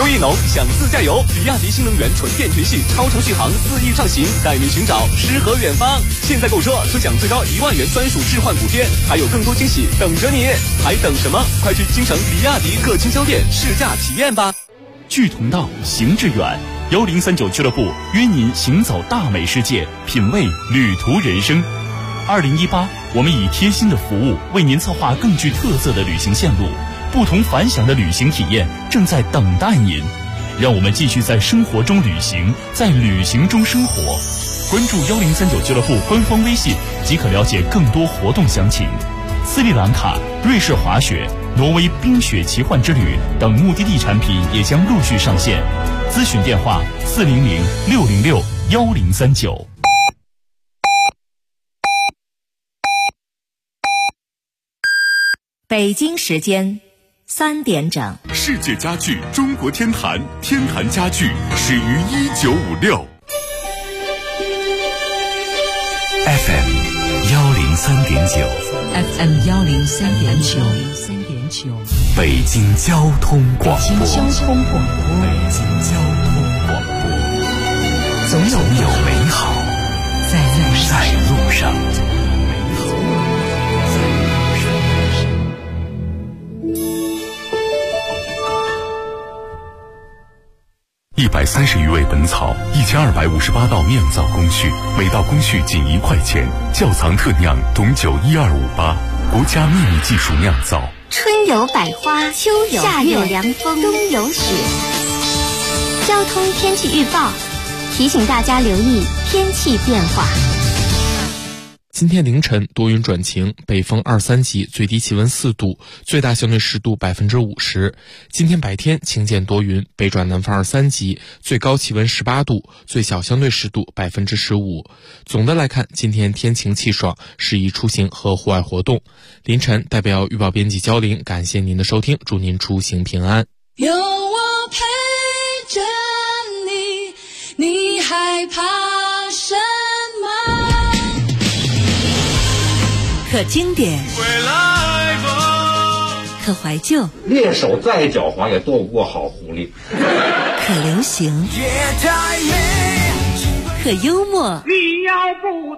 秋意浓，想自驾游，比亚迪新能源纯电全系超长续航4亿畅行，带你寻找诗和远方。现在购车尊享最高1万元专属置换补贴，还有更多惊喜等着你，还等什么？快去京城比亚迪各经销店试驾体验吧。 聚同道，行致远，1039俱乐部约您行走大美世界，品味旅途人生。2018，我们以贴心的服务为您策划更具特色的旅行线路，不同凡响的旅行体验正在等待您。让我们继续在生活中旅行，在旅行中生活。关注1039俱乐部官方微信即可了解更多活动详情。斯里兰卡、瑞士滑雪、挪威冰雪奇幻之旅等目的地产品也将陆续上线。咨询电话400-606-1039。 北京时间3点整。 世界家具中国天坛，天坛家具始于1956。 FM 103.9 FM 103.9， 北京交通广播。 北京交通广播，总有美好在路上。 130余味本草，1258道酿造工序，每道工序仅1块钱。窖藏特酿董酒12588，国家秘密技术酿造。 春有百花，秋有夏有凉风，冬有雪。交通天气预报提醒大家留意天气变化。 今天凌晨多云转晴，北风2、3级，最低气温4度，最大相对湿度50%。今天白天晴间多云，北转南风2、3级，最高气温18度，最小相对湿度15%。总的来看，今天天晴气爽，适宜出行和户外活动。凌晨代表预报编辑焦玲，感谢您的收听，祝您出行平安。 有我陪着你，你害怕什么？ 可经典，可怀旧， 猎手再狡猾也斗不过好狐狸。 可流行，可幽默。 你要不打，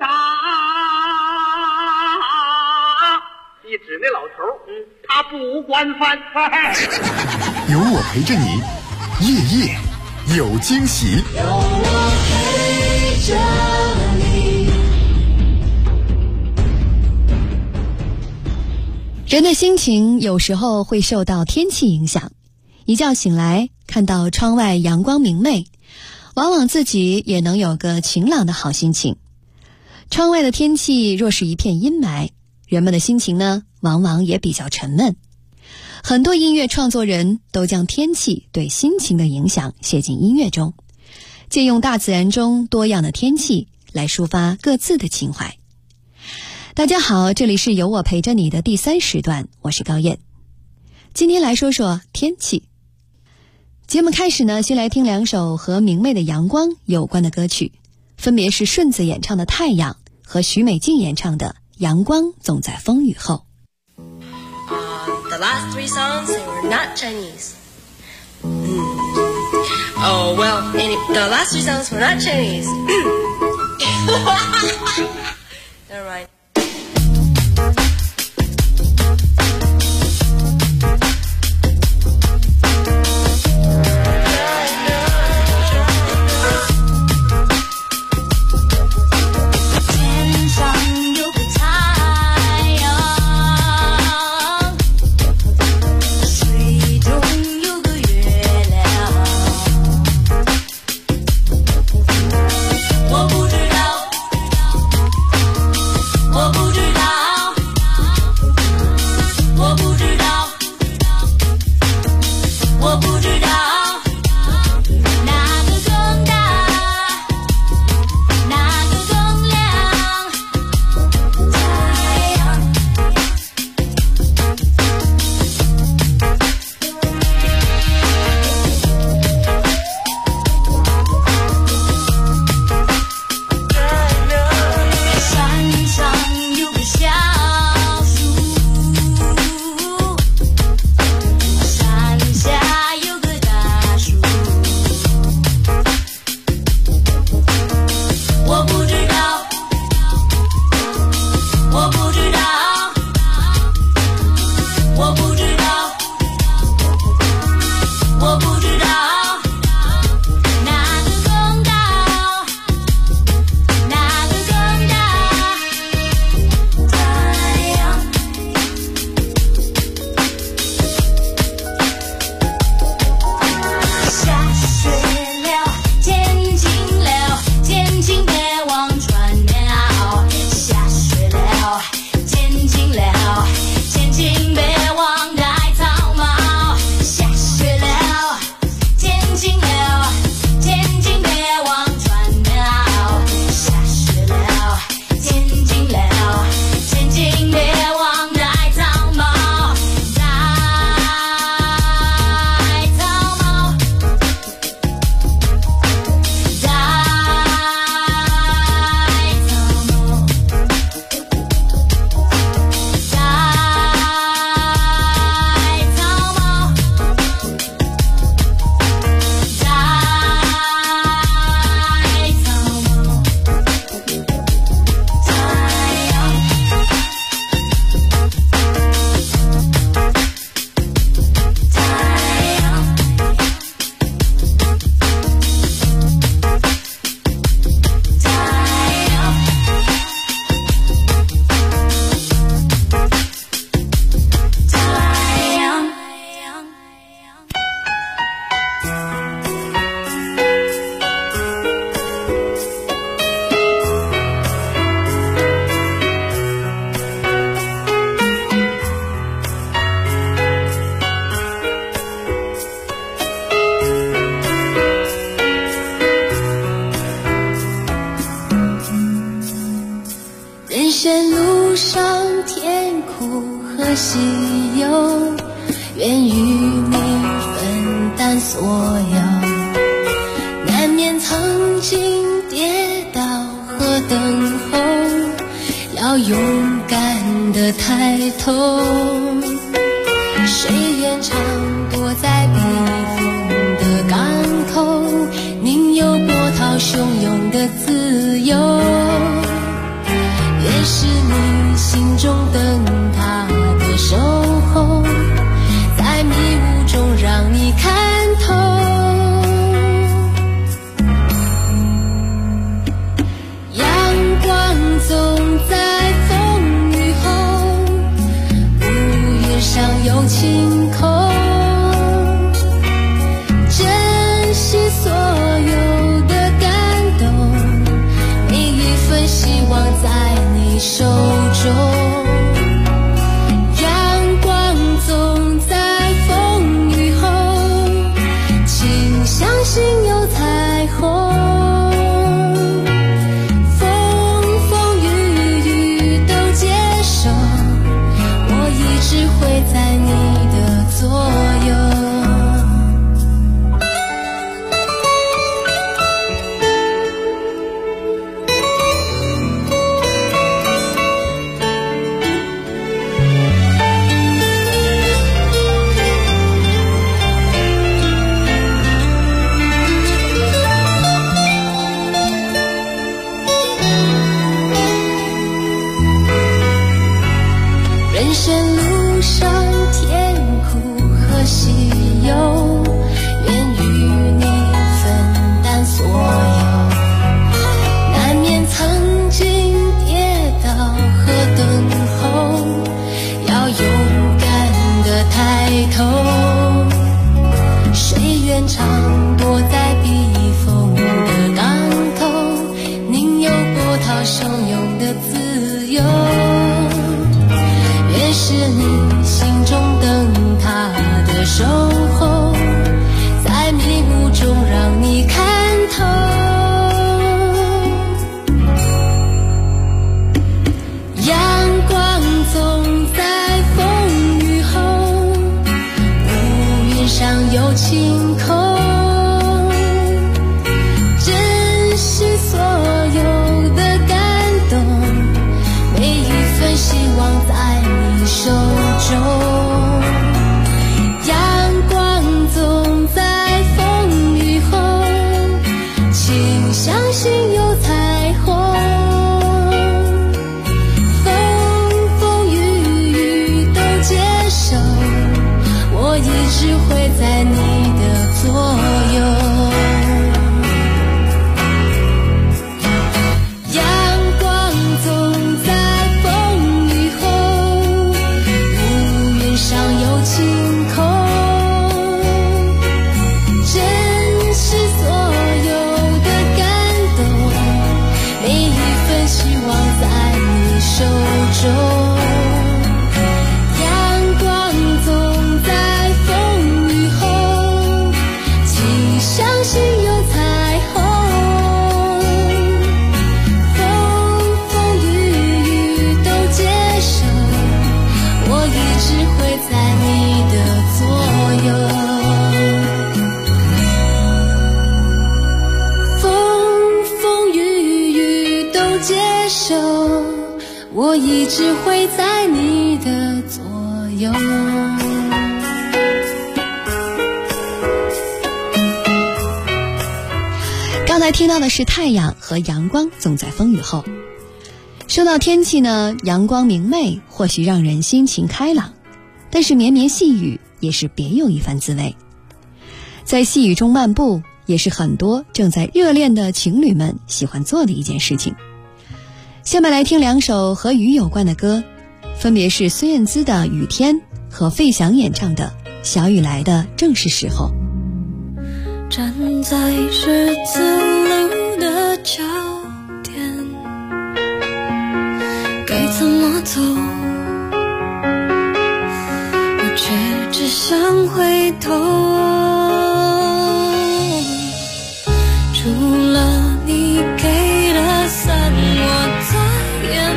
一指那老头，他不惯犯。 有我陪着你，夜夜有惊喜。 有我陪着你。 人的心情有时候会受到天气影响，一觉醒来看到窗外阳光明媚，往往自己也能有个晴朗的好心情。窗外的天气若是一片阴霾，人们的心情呢，往往也比较沉闷。很多音乐创作人都将天气对心情的影响写进音乐中，借用大自然中多样的天气来抒发各自的情怀。大家好，这里是有我陪着你的第3时段，我是高燕。今天来说说天气。节目开始呢，先来听2首和明媚的阳光有关的歌曲，分别是顺子演唱的《太阳》和许美静演唱的《阳光总在风雨后》。 The last 3 songs, they were not Chinese. Oh, well, the last 3 songs were not Chinese. Never mind. 淡所有，难免曾经跌倒和等候，要勇敢地抬头。谁愿常躲在避风的港口，宁有波涛汹涌的自由。也是你心中灯塔的守候，在迷雾中让你看透。阳光总在风雨后，乌云上有晴空，珍惜所有的感动，每一份希望在你手中。阳光总在风雨后，请相信有彩虹。风风雨雨都接受，我一直会在你的左右。人生路上甜苦和喜忧，愿与你分担所有，难免曾经跌倒和等候，要勇敢地抬头。谁愿常躲在避风的港口，宁有波涛汹涌的自由。越是你心中灯塔的守候，在迷雾中让你看透。阳光总在风雨后，乌云上有晴空，珍惜所有的感动，每一份希望在你手中。阳光总在风雨后，请相信有彩虹。风风雨雨都接受，我一直会在你的左右。阳光总在风雨后，乌云上有晴空，珍惜所有的感动，每一份希望在你手中。阳光总在风雨后，请相信有彩虹。风风雨雨都接受，我一直会在你的左右。风风雨雨都接受，我一直会在你的左右。 刚才听到的是太阳和阳光总在风雨后。说到天气呢，阳光明媚或许让人心情开朗，但是绵绵细雨也是别有一番滋味。在细雨中漫步，也是很多正在热恋的情侣们喜欢做的一件事情。下面来听两首和雨有关的歌，分别是孙燕姿的《雨天》和费翔演唱的《小雨来的正是时候》。 站在十字路的交点，该怎么走？我却只想回头。除了你给的伞，我再也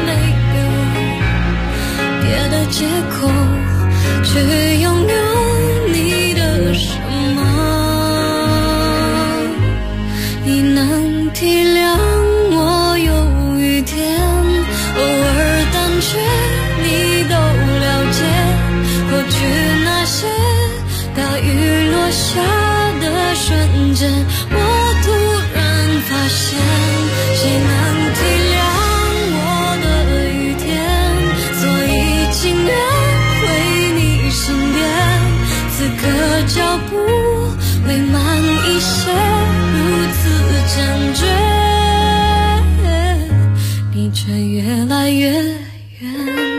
没有别的借口去拥有你的什么。 雨落下的瞬间，我突然发现，谁能体谅我的雨天，所以情愿回你身边。此刻脚步会慢一些，如此坚决，你却越来越远。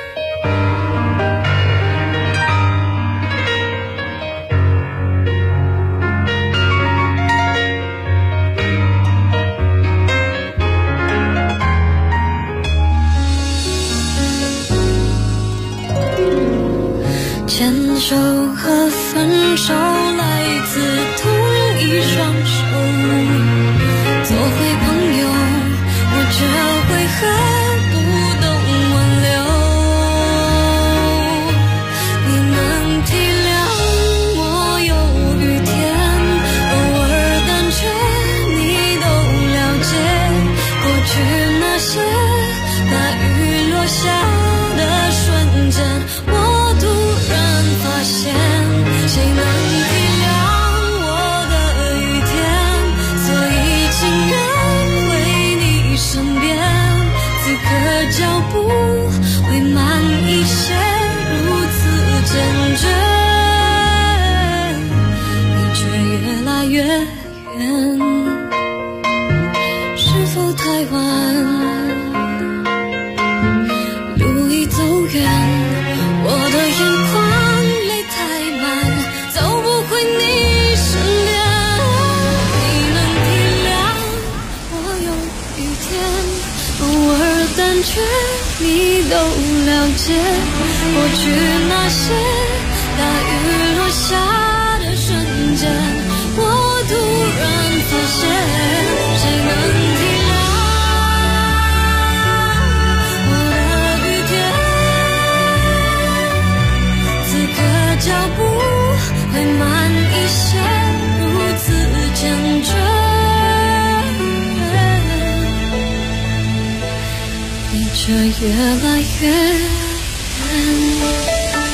牵手和分手来自同一双手，做回朋友，我却会恨不懂挽留。你能体谅我有雨天，偶尔胆怯你都了解。过去那些大雨落下的瞬间，我突然发现，谁能体谅我的雨天，所以情愿回你身边。此刻脚步会慢一些，如此坚决，你却越来越远。是否太晚？路已走远，我的眼眶泪太满，走不回你身边。你能体谅我有雨天，偶尔胆怯你都了解。过去那些大雨落下的瞬间，我突然发现，谁能体谅脚步会慢一些，如此坚决，你却越来越远。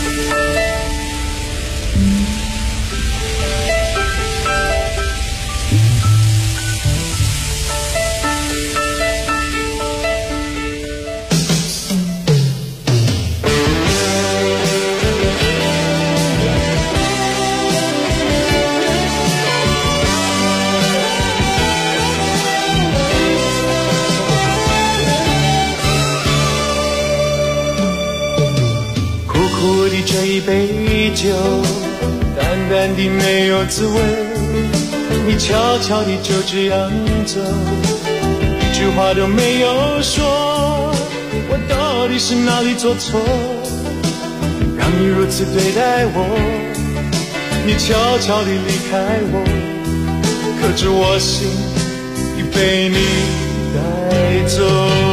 这一杯酒，淡淡的没有滋味，你悄悄地就这样走，一句话都没有说，我到底是哪里做错，让你如此对待我，你悄悄地离开我，可是我心已被你带走。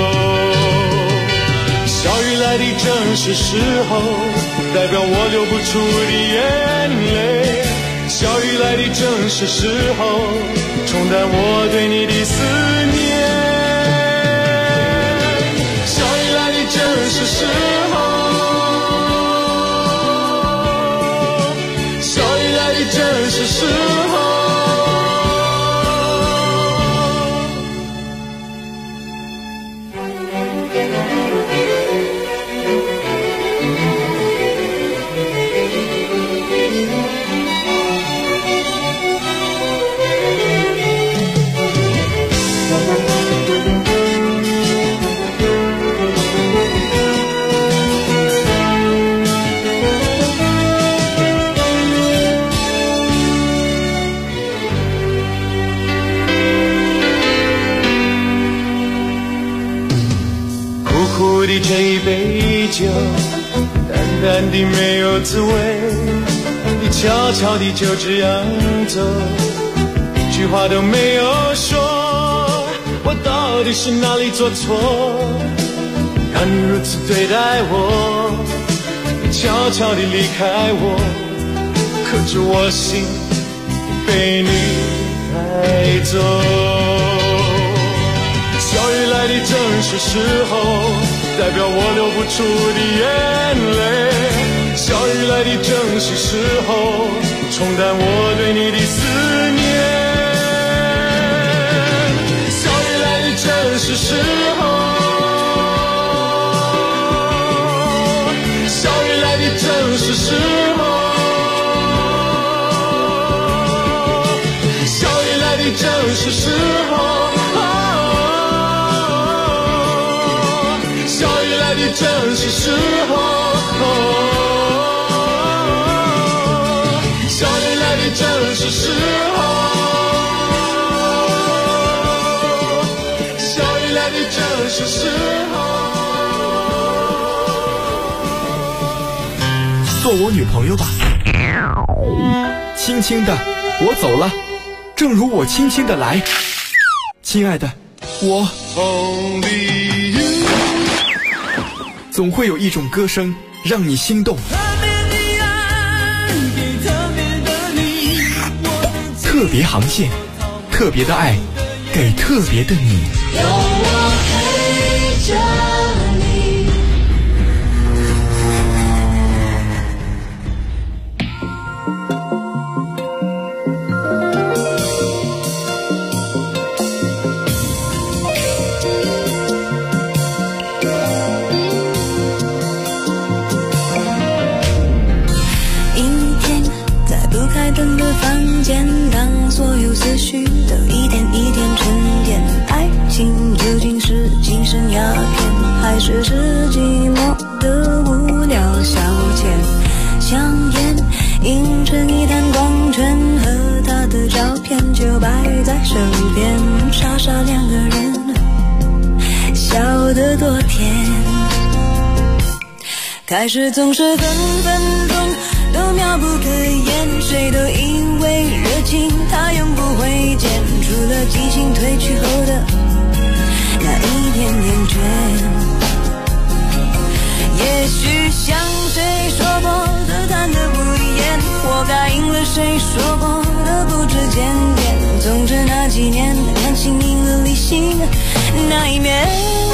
小雨来的正是时候，代表我流不出的眼泪。小雨来的正是时候，冲淡我对你的思念。小雨来的正是时候，小雨来的正是时候。这一杯酒，淡淡的没有滋味，你悄悄地就这样走，一句话都没有说，我到底是哪里做错，让你如此对待我，你悄悄地离开我，可是我心被你带走。小雨来的正是时候，代表我流不出的眼泪。小雨来的正是时候， 冲淡我对你的思念。小雨来的正是时候，小雨来的正是时候，小雨来的正是时候，小雨来的正是时候，小雨来的正是时候，小雨来的正是时候。 做我女朋友吧。轻轻的，我走了，正如我轻轻的来。亲爱的，我总会有一种歌声让你心动。特别航线，特别的爱，给特别的你。 有我陪着你。 灯的房间，当所有思绪都一点一点沉淀，爱情究竟是精神鸦片，还是寂寞的无聊消遣？香烟映成一滩光圈，和他的照片就摆在手边，傻傻两个人，笑得多甜。开始总是分分钟都妙不可言，谁都以为热情它永不会减，除了激情褪去后的那一点点倦。也许像谁说过的谈得不厌，我答应了谁说过的不知检点，总之那几年感情赢了理性那一面。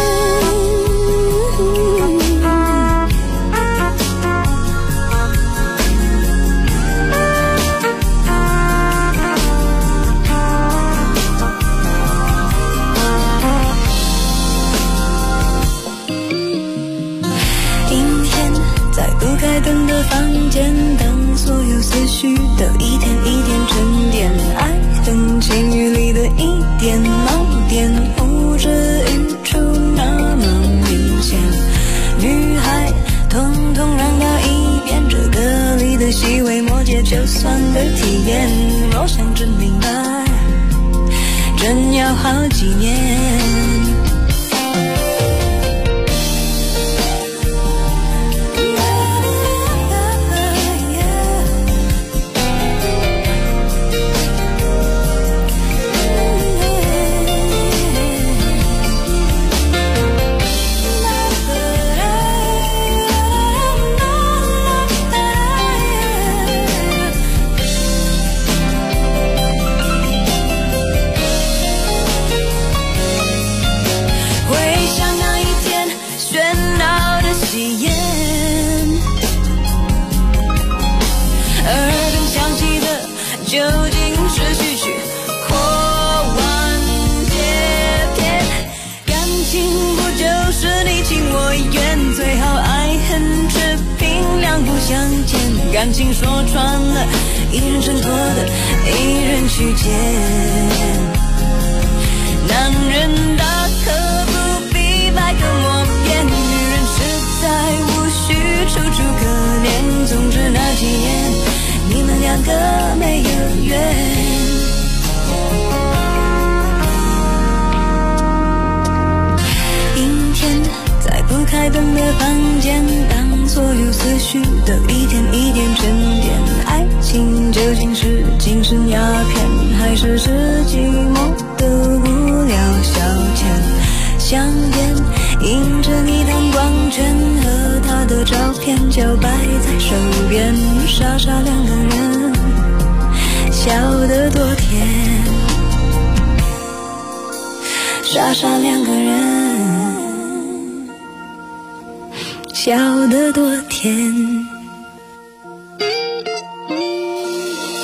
开灯的房间，当所有思绪都一点一点沉淀，爱等情雨里的一点盲点，呼之欲出那么明显。女孩统统让到一边，这歌里的细微末节就算个体验，若想真明白，真要好几年。究竟是序曲或完结篇？感情不就是你情我愿，最好爱恨持平，两不相欠。感情说穿了，一人挣脱的一人去捡。男人大可不必百口莫辩，女人实在无需楚楚可怜。总之那几年你们两个没有缘。阴天在不开灯的房间，当所有思绪都一点一点沉淀，爱情究竟是精神鸦片，还是寂寞的无聊消遣？香烟映着一滩光圈，和他的照片就摆在手边，傻傻两个人，笑得多甜。傻傻两个人，笑得多甜。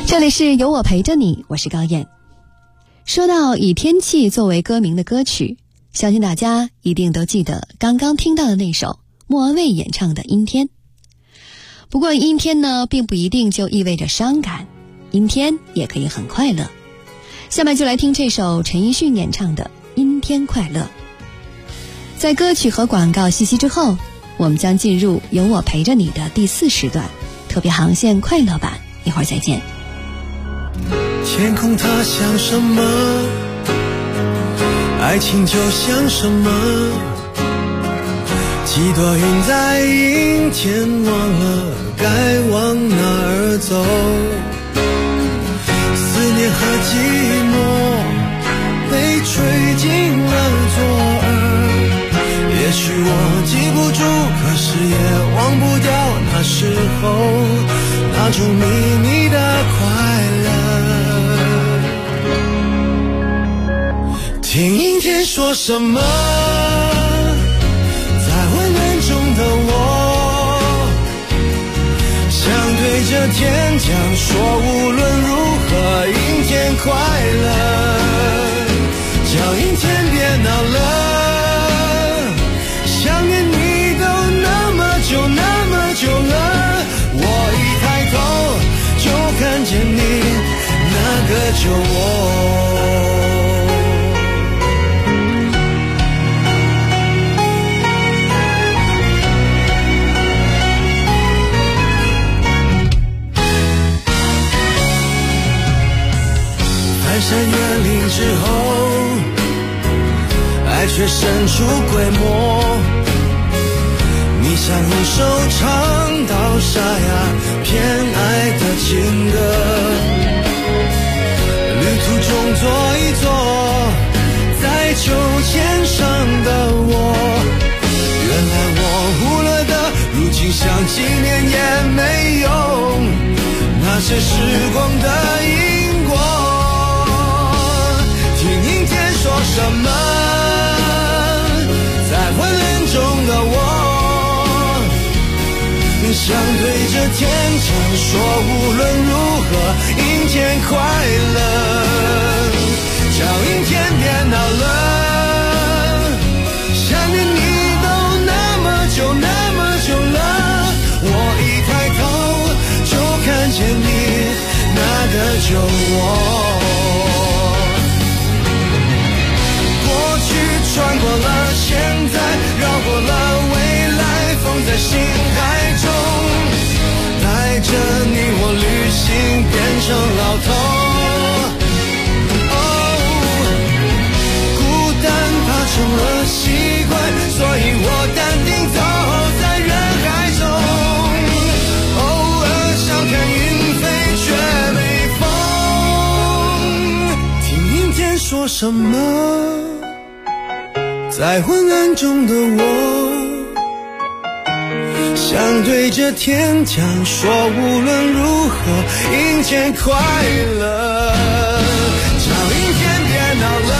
这里是有我陪着你，我是高燕。说到以天气作为歌名的歌曲，相信大家一定都记得刚刚听到的那首莫文蔚演唱的《阴天》。不过阴天呢，并不一定就意味着伤感，阴天也可以很快乐。下面就来听这首陈奕迅演唱的《阴天快乐》。在歌曲和广告信息之后，我们将进入有我陪着你的第4时段，特别航线快乐版，一会儿再见。 天空它像什么？爱情就像什么？几朵云在阴天，忘了该往哪儿走。思念和寂寞被吹进了左耳。也许我记不住，可是也忘不掉那时候那种秘密的快乐。听阴天说什么，在混乱中的我，想对着天讲说，无论如何阴天快乐。叫阴天别闹了，想念你都那么久那么久了。我一抬头就看见你，那个就我。翻山越岭之后，爱却神出鬼没。你像一首唱到沙哑偏爱的情歌，旅途中坐一坐，在秋千上的我，原来我忽略的，如今想纪念也没用，那些时光的因果。听阴天说什么，在混乱中的我，想对着天讲说，无论如何阴天快乐。叫阴天别闹了，想念你都那么久那么久了。我一抬头就看见你，那个就我。过去穿过了现在，绕过了未来，风在心海中，带着你我旅行变成老头。孤单怕成了习惯，所以我淡定走在人海中。偶尔想看云飞却没风。听阴天说什么，在混乱中的我，想对着天讲说，无论如何阴天快乐。叫阴天别闹了，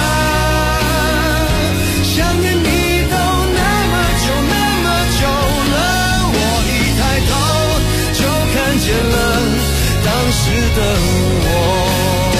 想念你都那么久那么久了。我一抬头就看见了当时的我。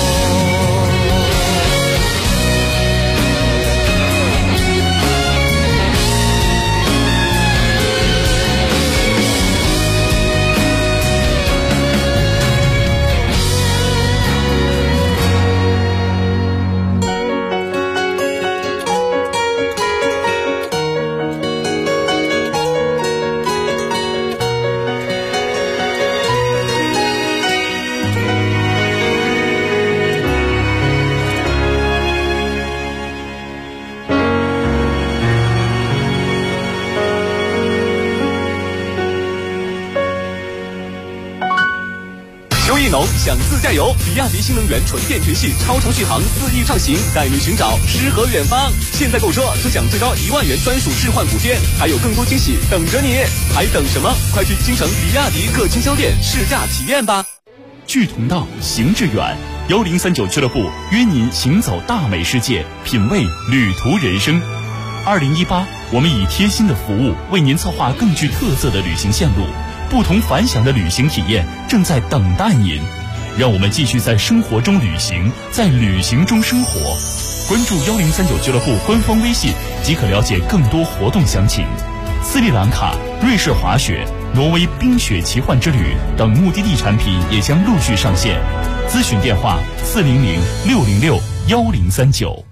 想自驾游，比亚迪新能源纯电全系超长续航4亿畅行，带你寻找诗和远方。现在购车尊享最高1万元专属置换补贴，还有更多惊喜等着你，还等什么？快去京城比亚迪各经销店试驾体验吧。 志同道，行致远，1039俱乐部约您行走大美世界，品味旅途人生。2018，我们以贴心的服务为您策划更具特色的旅行线路，不同凡响的旅行体验正在等待您。 让我们继续在生活中旅行，在旅行中生活。关注1039俱乐部官方微信即可了解更多活动详情。斯里兰卡、瑞士滑雪、挪威冰雪奇幻之旅等目的地产品也将陆续上线。咨询电话400-606-1039。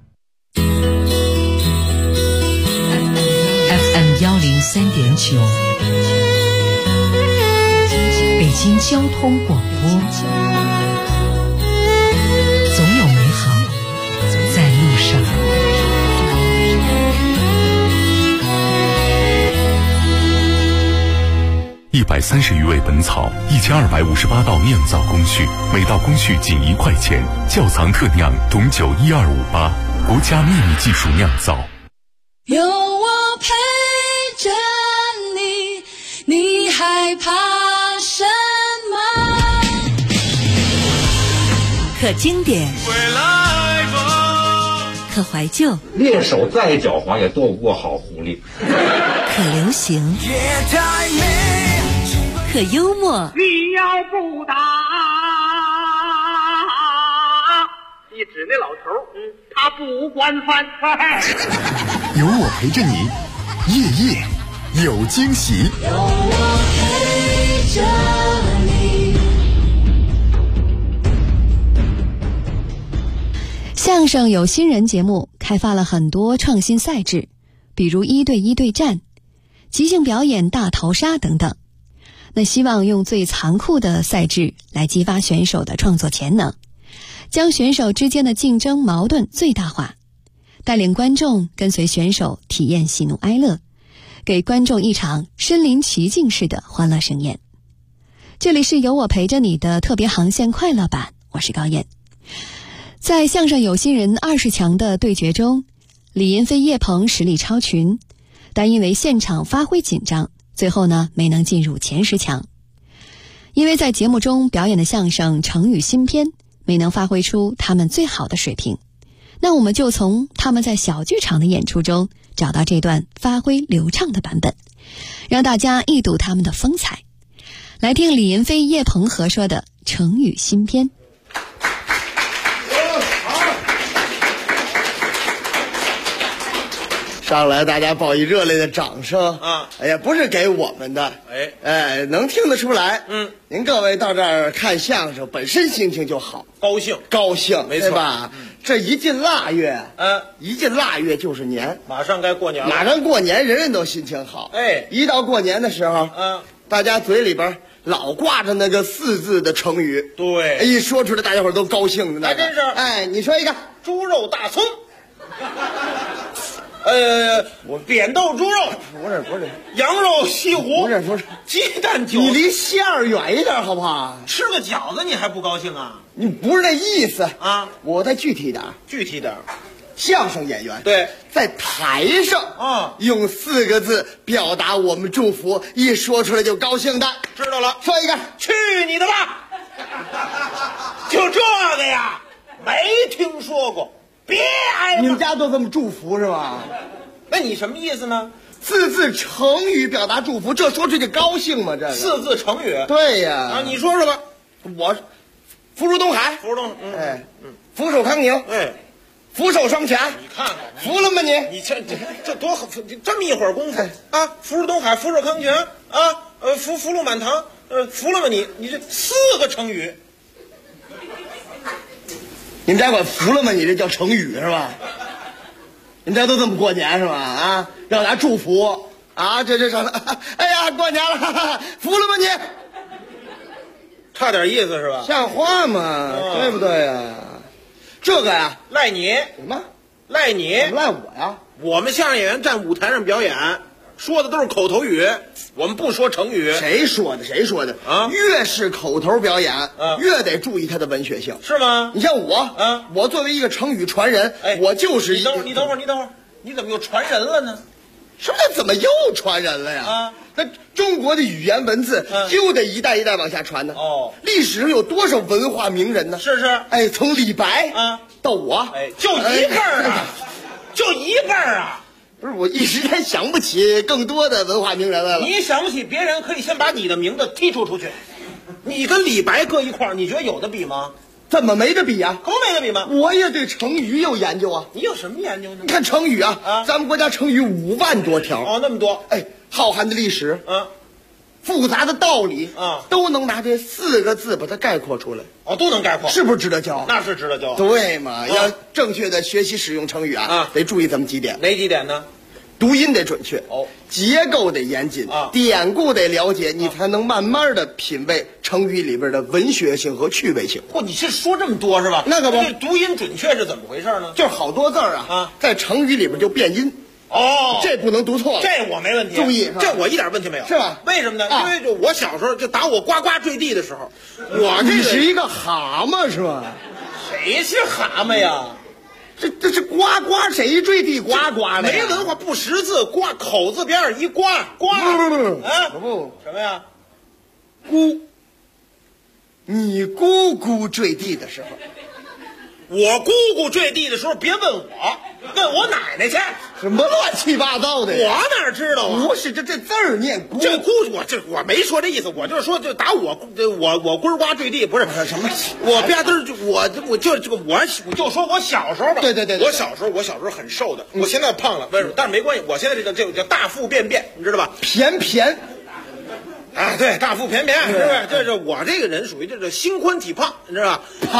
FM 103.9，北京交通广播。总有美好在路上。 130余味本草，1258道酿造工序，每道工序仅1块钱。窖藏特酿董酒12588，国家秘密技术酿造。 有我陪着你，你害怕什么？ 可经典，可怀旧， 猎手再狡猾也斗不过好狐狸。 可流行，可幽默。 你要不打，一指那老头，他不惯犯。 有我陪着你，夜夜有惊喜。 有我陪着你。 相声有新人节目开发了很多创新赛制，比如1对1对战、即兴表演大逃杀等等。那希望用最残酷的赛制来激发选手的创作潜能，将选手之间的竞争矛盾最大化，带领观众跟随选手体验喜怒哀乐，给观众一场身临其境式的欢乐盛宴。这里是有我陪着你的特别航线快乐版，我是高燕。在相声有新人20强的对决中，李银飞、叶鹏实力超群，但因为现场发挥紧张，最后呢没能进入前10强。因为在节目中表演的相声成语新篇没能发挥出他们最好的水平，那我们就从他们在小剧场的演出中找到这段发挥流畅的版本，让大家一睹他们的风采。来听李银飞、叶鹏合说的成语新篇。 上来大家报以热烈的掌声啊！哎呀，不是给我们的，能听得出来。您各位到这儿看相声，本身心情就好，高兴，没错，对吧？这一进腊月，一进腊月就是年，马上该过年了，马上过年，人人都心情好。一到过年的时候，大家嘴里边老挂着那个4字的成语，对，一说出来，大家伙都高兴的那个，还真是。你说一个猪肉大葱。我扁豆猪肉，不是，羊肉西湖，不是，鸡蛋饺子，你离馅儿远一点好不好？吃个饺子你还不高兴啊？你不是那意思啊！我再具体点，相声演员对，在台上用4个字表达我们祝福，一说出来就高兴的。知道了，说一个，去你的吧！就这个呀，没听说过。别挨了！你们家都这么祝福是吧？那你什么意思呢？4字成语表达祝福，这说出去高兴吗？这个4字成语，对呀。你说说吧。我福如东海，俯首康宁，俯首双拳。你看看，服了吗你？你这多好，这么一会儿功夫啊！福如东海，俯首康拳啊，福禄满堂，服了吗你？你这4个成语。你们家管服了吗？你这叫成语是吧？你们家都这么过年是吧？表达祝福啊！这上，哎呀，过年了，服了吗你？差点意思是吧？像话吗？对不对呀？这个呀，赖你什么？赖你？怎么赖我呀？我们相声演员站舞台上表演，说的都是口头语，我们不说成语。谁说的啊？越是口头表演，越得注意它的文学性，是吗？你像我，我作为一个成语传人，我就是你等会儿，你怎么又传人了呢？什么叫怎么又传人了呀？那中国的语言文字就得一代一代往下传呢。历史上有多少文化名人呢？是，从李白到我，就一辈儿啊，就一辈儿啊。不是，我一时间想不起更多的文化名人来了。你想不起别人，可以先把你的名字剔除出去。 你跟李白搁一块儿，你觉得有的比吗？ 怎么没得比啊？ 可不没得比吗？ 我也对成语有研究啊。 你有什么研究呢？ 你看成语啊，咱们国家成语5万多条。 哦，那么多。 哎，浩瀚的历史，复杂的道理都能拿这4个字把它概括出来。 哦，都能概括， 是不是值得骄傲？ 那是值得骄傲。 对嘛？要正确的学习使用成语得注意这么几点。 哪几点呢？ 读音得准确，结构得严谨，典故得了解，你才能慢慢的品味成语里边的文学性和趣味性。 你是说这么多是吧？ 那可不。 这读音准确是怎么回事呢？ 就是好多字在成语里边就变音。 哦， 这不能读错了， 这我没问题。 注意， 这我一点问题没有， 是吧？ 为什么呢？因为就我小时候就打我呱呱坠地的时候，我你是一个蛤蟆是吧？ 谁是蛤蟆呀？ 这是呱呱，谁坠地呱呱的？ 没文化不识字，呱口字边上一呱呱。 不什么呀？ 你姑姑坠地的时候， 我姑姑坠地的时候，别问我，问我奶奶去。 什么乱七八糟的？ 我哪知道啊？ 不是，这字儿念姑。 这姑我没说这意思，我就是说就打我龟呱坠地，不是什么， 我吧嘚我就这个我就说我小时候吧。 对， 我小时候很瘦的，我现在胖了，为什么？但是没关系，我现在这个叫大腹便便，你知道吧？ 便。 啊，对，大腹便便，是不是？这是我这个人属于这心宽体胖，你知道吧？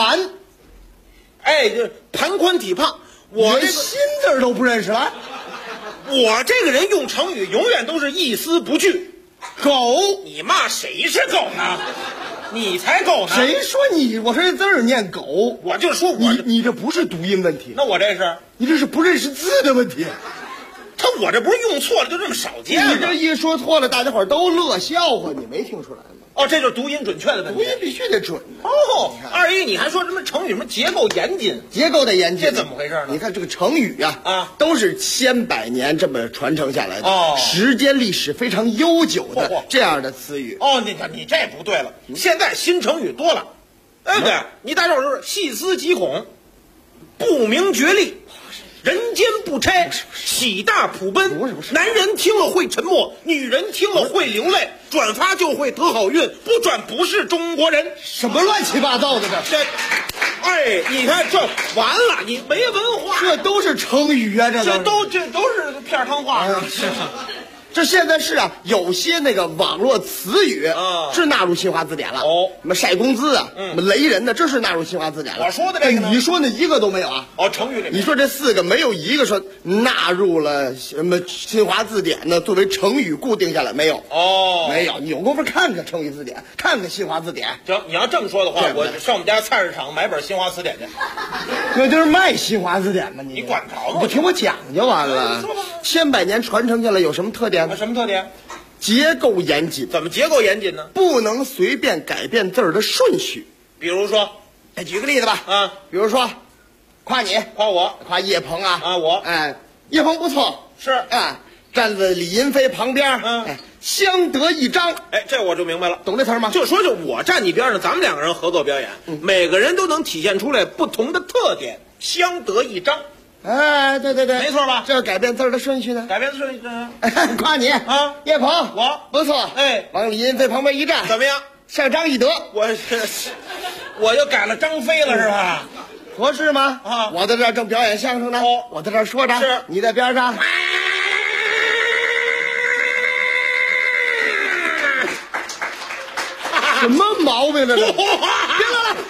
就是盘宽体胖。我这个心字都不认识了。 我这个人用成语永远都是一丝不惧。 狗， 你骂谁是狗呢？你才狗呢！ 谁说你？我说这字儿念狗， 我就说你这不是读音问题， 那我这是你这是不认识字的问题。 我这不是用错了，就这么少见吗？ 你这一说错了，大家伙都乐笑话，你没听出来吗？ 哦，这就是读音准确的问题。 读音必须得准。 哦，二姨，你还说什么成语什么结构严谨？ 结构得严谨， 这怎么回事呢？ 你看这个成语都是千百年这么传承下来的，时间历史非常悠久的这样的词语。 哦，你这不对了，现在新成语多了，对不对？你大家伙说细思极恐，不明觉厉。人间不拆，喜大普奔。男人听了会沉默，女人听了会流泪。转发就会得好运，不转不是中国人。 什么乱七八糟的这？哎，你看这完了，你没文化。 这都是成语啊， 这都是片汤话是吧？ 这现在是有些那个网络词语是纳入新华字典了。什么晒工资什么雷人的，这是纳入新华字典了。 我说的这个呢？ 你说那一个都没有啊？ 成语里面你说这4个没有一个说纳入了什么新华字典呢？作为成语固定下来没有？没有。你有功夫看看成语字典，看看新华字典。 行，你要这么说的话，我上我们家菜市场买本新华词典去。 那就是卖新华字典吗？ 你管着吗？ 你听我讲就完了。千百年传承下来有什么特点？ 什么特点？ 结构严谨。 怎么结构严谨呢？ 不能随便改变字儿的顺序。 比如说， 举个例子吧。比如说，夸你， 夸我， 夸叶鹏我。 叶鹏不错， 是站在李银飞旁边，相得益彰。 这我就明白了， 懂这词吗？ 就我站你边上，咱们2个人合作表演，每个人都能体现出来不同的特点，相得益彰。 对， 没错吧？ 这改变字儿的顺序呢？ 改变顺序夸你叶鹏， 我不错。往李银飞旁边一站， 怎么样？ 像张翼德。 我就改了张飞了是吧？ 合适吗？我在这儿正表演相声呢，我在这儿说着， 是你在边上。什么毛病这是？别来了，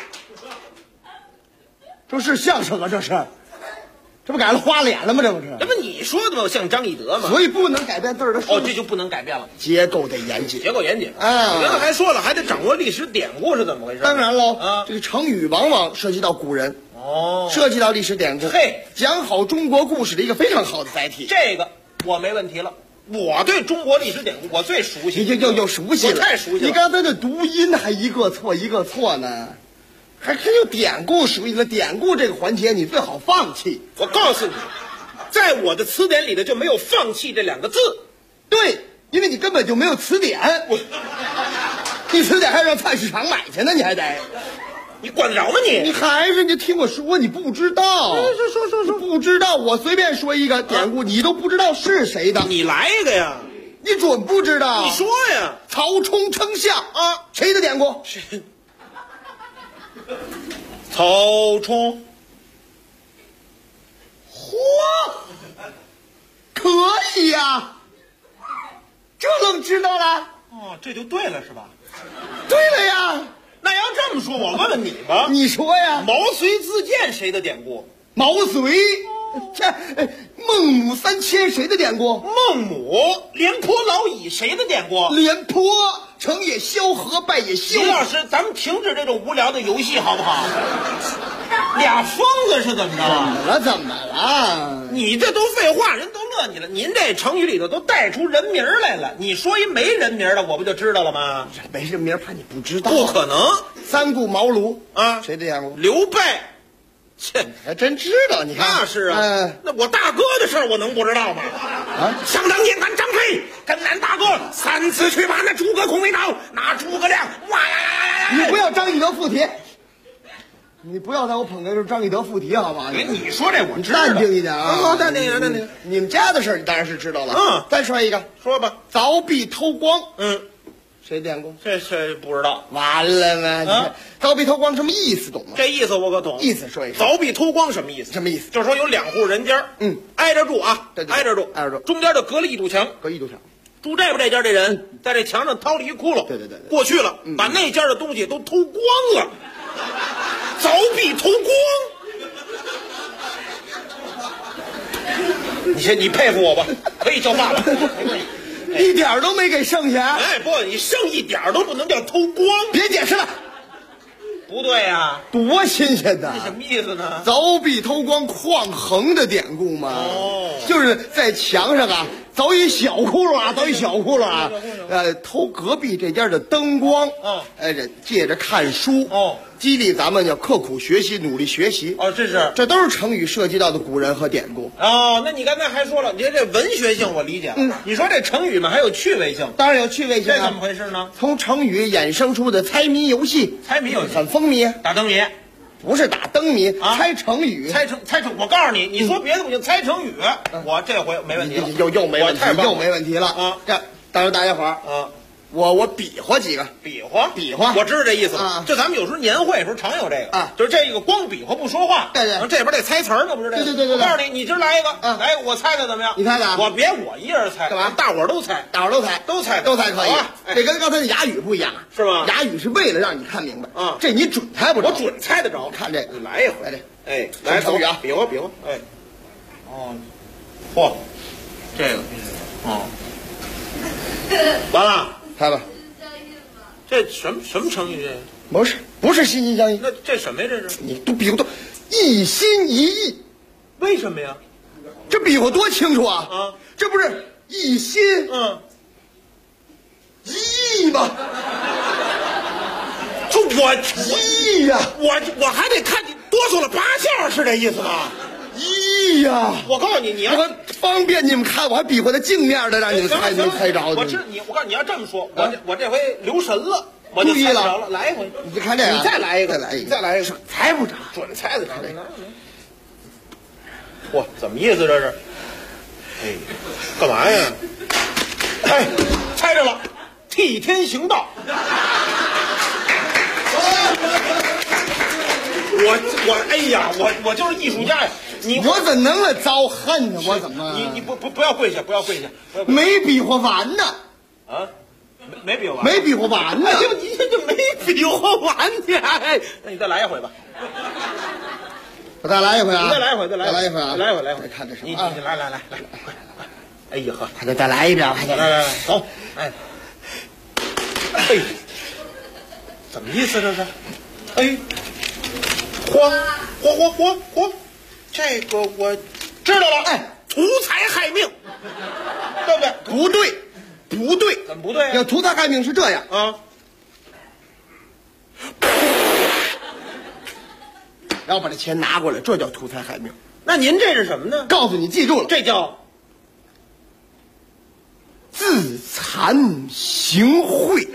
这是相声啊，这不改了花脸了吗？这不是？ 这不你说的吗？像张翼德吗？ 所以不能改变字儿的顺序。 这就不能改变了。 结构得严谨， 结构严谨。刚才还说了，还得掌握历史典故是怎么回事？ 当然喽，这个成语往往涉及到古人，涉及到历史典故。讲好中国故事的一个非常好的载体。 这个我没问题了。我对中国历史典故我最熟悉。 你就熟悉了， 我太熟悉了。 你刚才的读音还一个错呢。还有典故熟悉了，典故这个环节你最好放弃。 我告诉你，在我的词典里的就没有放弃这2个字。 对，因为你根本就没有词典。你词典还让菜市场买去呢，你还得。 你管得着吗你？ 你还是你听我说，你不知道。说，不知道。我随便说一个典故，你都不知道是谁的。 你来一个呀。 你准不知道？ 你说呀。 曹冲称象谁谁的典故？ 草冲。 嚯，可以呀，这能知道了？ 哦，这就对了是吧？ 对了呀。 那要这么说，我问问你吧。 你说呀。 毛遂自荐谁的典故？ 毛遂。这孟母三迁谁的典故？ 孟母。廉颇老矣谁的典故？ 廉颇。成也萧何，败也萧何。 徐老师，咱们停止这种无聊的游戏好不好？俩疯子是怎么着？ 怎么了？ 你这都废话，人都乐你了。您这成语里头都带出人名来了，你说一没人名的，我不就知道了吗？ 没人名，怕你不知道。 不可能。 三顾茅庐啊， 谁的典故？ 刘备。切， 还真知道，你看那是啊。那我大哥的事儿我能不知道吗？ 啊， 想当年俺张飞跟俺大哥3次去把那诸葛孔明刀，那诸葛亮哇呀呀呀呀！ 你不要张翼德附体，你不要在我捧哏时候张翼德附体，好吧？ 你说这我知道， 淡定一点啊！ 好，淡定一点，淡定。 你们家的事儿你当然是知道了。再说一个， 说吧。 凿壁偷光，谁典故？ 这不知道。 完了吗？凿壁偷光什么意思懂吗？ 这意思我可懂。 意思说一说。 凿壁偷光什么意思？ 什么意思？ 就是说有2户人家，挨着住啊，挨着住，中间就隔了1堵墙， 隔1堵墙。 住这边这家这人在这墙上掏了一窟窿， 对， 过去了，把那家的东西都偷光了，凿壁偷光。你佩服我吧，可以叫爸爸，没关系。 一点都没给剩下。 哎，不，你剩一点都不能叫偷光。 别解释了， 不对呀， 多新鲜的！ 这什么意思呢？ 凿壁偷光匡衡的典故嘛。就是在墙上啊凿一小窟窿啊，凿一小窟窿啊，偷隔壁这家的灯光。借着看书。激励咱们要刻苦学习，努力学习。这都是成语涉及到的古人和典故。 那你刚才还说了，你这文学性我理解了。你说这成语嘛，还有趣味性？ 当然有趣味性。 这怎么回事呢？ 从成语衍生出的猜谜游戏，很风靡。 打灯谜？ 不是打灯谜，猜成语。 猜成，我告诉你，你说别的不行，猜成语，我这回没问题了。 又没问题，又没问题了啊！这到时候大家伙儿我比划几个， 比划，我知道这意思了。就咱们有时候年会的时候常有这个就是这个光比划不说话， 对， 这边得猜词儿呢，不是这个？ 对。 我告诉你，你今儿来一个，来一个，我猜的怎么样？ 你猜的？ 我一人猜， 干嘛？ 大伙儿都猜，都猜可以。这跟刚才的哑语不一样， 是吧？ 哑语是为了让你看明白这你准猜不着， 我准猜得着。 看这个， 来一回，来成语啊， 比划，嚯，这个，完了， 猜吧。 这什么成语？ 不是心心相印。 那这什么呀？这是你都比划多一心一意， 为什么呀？ 这比划多清楚啊！这不是一心一意吗？ 就我一意呀！ 我还得看你多说了8下，是这意思吗？ 一意呀！ 我告诉你，你要方便你们看，我还比划的镜面的，让你们猜着。 我告诉你要这么说，我这回留神了，我就猜着了。来一回， 你看这个， 你再来一个， 再来一个，猜不着， 准猜得着。嚯，怎么意思这是？干嘛呀？猜着了，替天行道。我就是艺术家呀！ 我怎么能了遭恨呢？我怎么？ 你不要跪下，不要跪下！ 没比划完呢！ 没比划完， 没比划完呢！ 你这就没比划完呢！那你再来一回吧。 我再来一回啊！ 你再来一回，再来一回啊！ 来一回。 看这什么？ 你来！哎呀呵， 还得再来一遍， 来，走！怎么意思这是？嚯！这个我知道了。图财害命，对不对？不对，怎么不对？ 要图财害命是这样啊。 然后把这钱拿过来，这叫图财害命。 那您这是什么呢？ 告诉你，记住了， 这叫自惭形秽。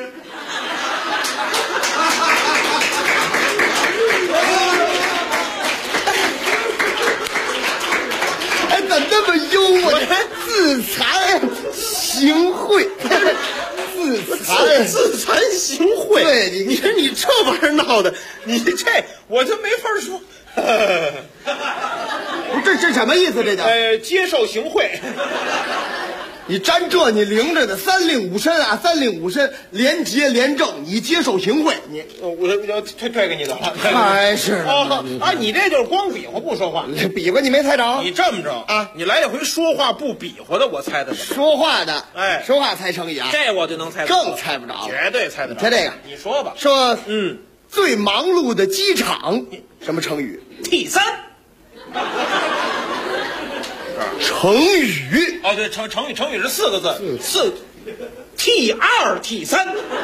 怎么那么幽默？自惭形秽， 自惭形秽。 会。 对， 你说你这玩意儿闹的，你这我就没法说。 这什么意思？这叫接受行贿。 你沾这你灵着的三令五申啊，三令五申廉洁廉政，你接受行贿，你我退给你的了。 还是啊，你这就是光比划不说话， 比划你没猜着。 你这么着啊，你来一回说话不比划的，我猜得着。 说话的， 哎， 说话猜成语啊， 这我就能猜得着， 更猜不着， 绝对猜得着。 猜这个， 你说吧。 说最忙碌的机场，什么成语 ？T3。 成语哦，对，成语是4个字，T2 T3，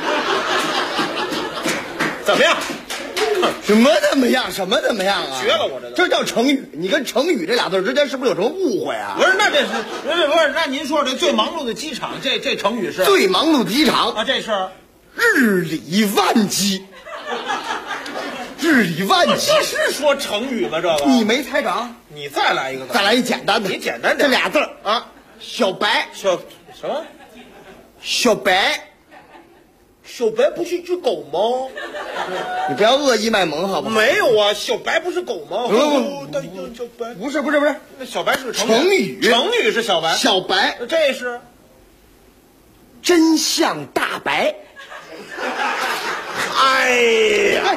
怎么样？ 什么怎么样？什么怎么样啊？ 绝了，我这个这叫成语。你跟成语这俩字之间是不是有什么误会啊？ 不是，那这是不是？那您说这最忙碌的机场，这成语是最忙碌的机场啊？这是日理万机。日理万机， 这是说成语吗？这个你没猜着， 你再来一个， 再来一简单的， 你简单点， 这俩字啊， 小白， 什么？ 小白， 小白不是一只狗吗？ 你不要恶意卖萌好不好？ 没有啊，小白不是狗吗？小白不是， 那小白是成语， 成语是小白， 小白， 这是真相大白。 哎呀，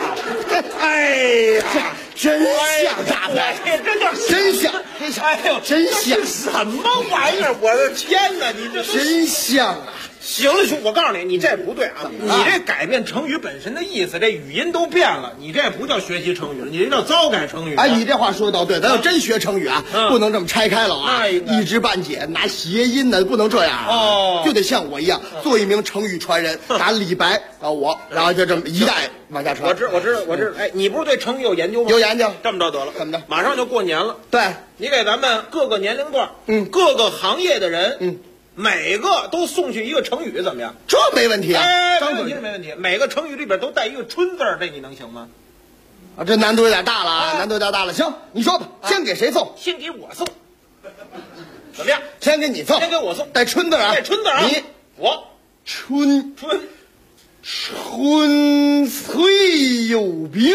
真相大白， 这叫真相。 哎呦， 真相什么玩意儿？我的天哪！你这真相啊！ 行了，我告诉你，你这不对啊！你这改变成语本身的意思，这语音都变了。你这不叫学习成语了，你这叫糟改成语。 哎，你这话说的倒对，咱要真学成语啊，不能这么拆开了啊，一知半解，拿谐音呢，不能这样啊，就得像我一样，做一名成语传人，打李白到我，然后就这么一代往下传。 我知道。哎，你不是对成语有研究吗？ 有研究。 这么着得了， 怎么着？ 马上就过年了， 对， 你给咱们各个年龄段，各个行业的人，每个都送去一个成语，怎么样？ 这没问题啊， 没问题。每个成语里边都带一个春字，这你能行吗？ 啊，这难度有点大了啊，难度有点大了。行，你说吧，先给谁送？ 先给我送，怎么样？ 先给你送， 先给我送， 带春字啊， 带春字啊。我春翠有兵。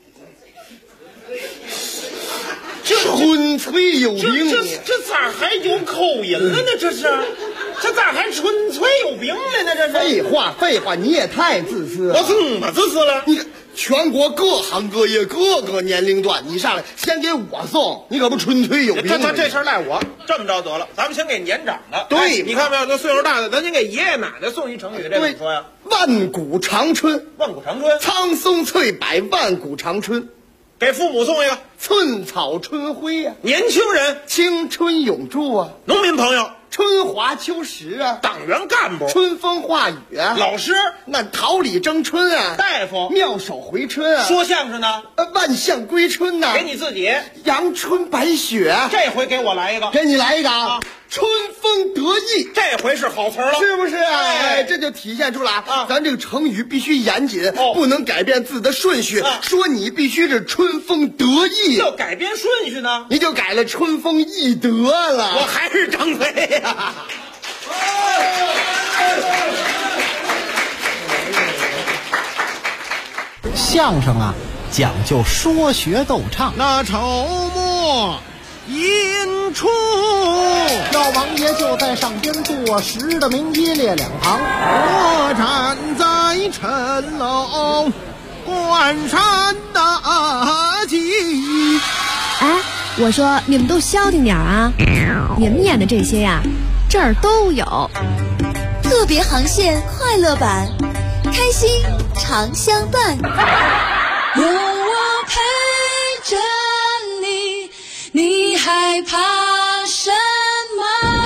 春翠有兵， 这咋还有口音了呢？这咋还春翠有兵了呢？这是废话，你也太自私了。 我怎么自私了？ 你全国各行各业各个年龄段，你上来先给我送，你可不春翠有兵。 这事儿赖我。这么着得了，咱们先给年长的。 对， 你看没有？这岁数大的，咱先给爷爷奶奶送一成语，这怎么说呀？ 万古长春， 万古长春， 苍松翠柏，万古长春。 给父母送一个寸草春晖啊， 年轻人青春永驻啊， 农民朋友春华秋实啊， 党员干部春风化雨啊， 老师那桃李争春啊， 大夫妙手回春啊， 说相声呢万象归春呐， 给你自己阳春白雪， 这回给我来一个， 给你来一个啊，春风得意， 这回是好词了， 是不是啊？哎，这就体现出来啊，咱这个成语必须严谨，不能改变字的顺序。说你必须是春风得意， 要改变顺序呢， 你就改了春风易得了。 我还是张飞呀。 相声啊，讲究说学逗唱。 那筹末引出， 老王爷就在上边坐实的名一列两旁， 我站在城楼关山大吉。 哎，我说你们都消停点啊！你们演的这些呀，这儿都有。 特别航线快乐版，开心常相伴。 有我陪着你，你害怕什么？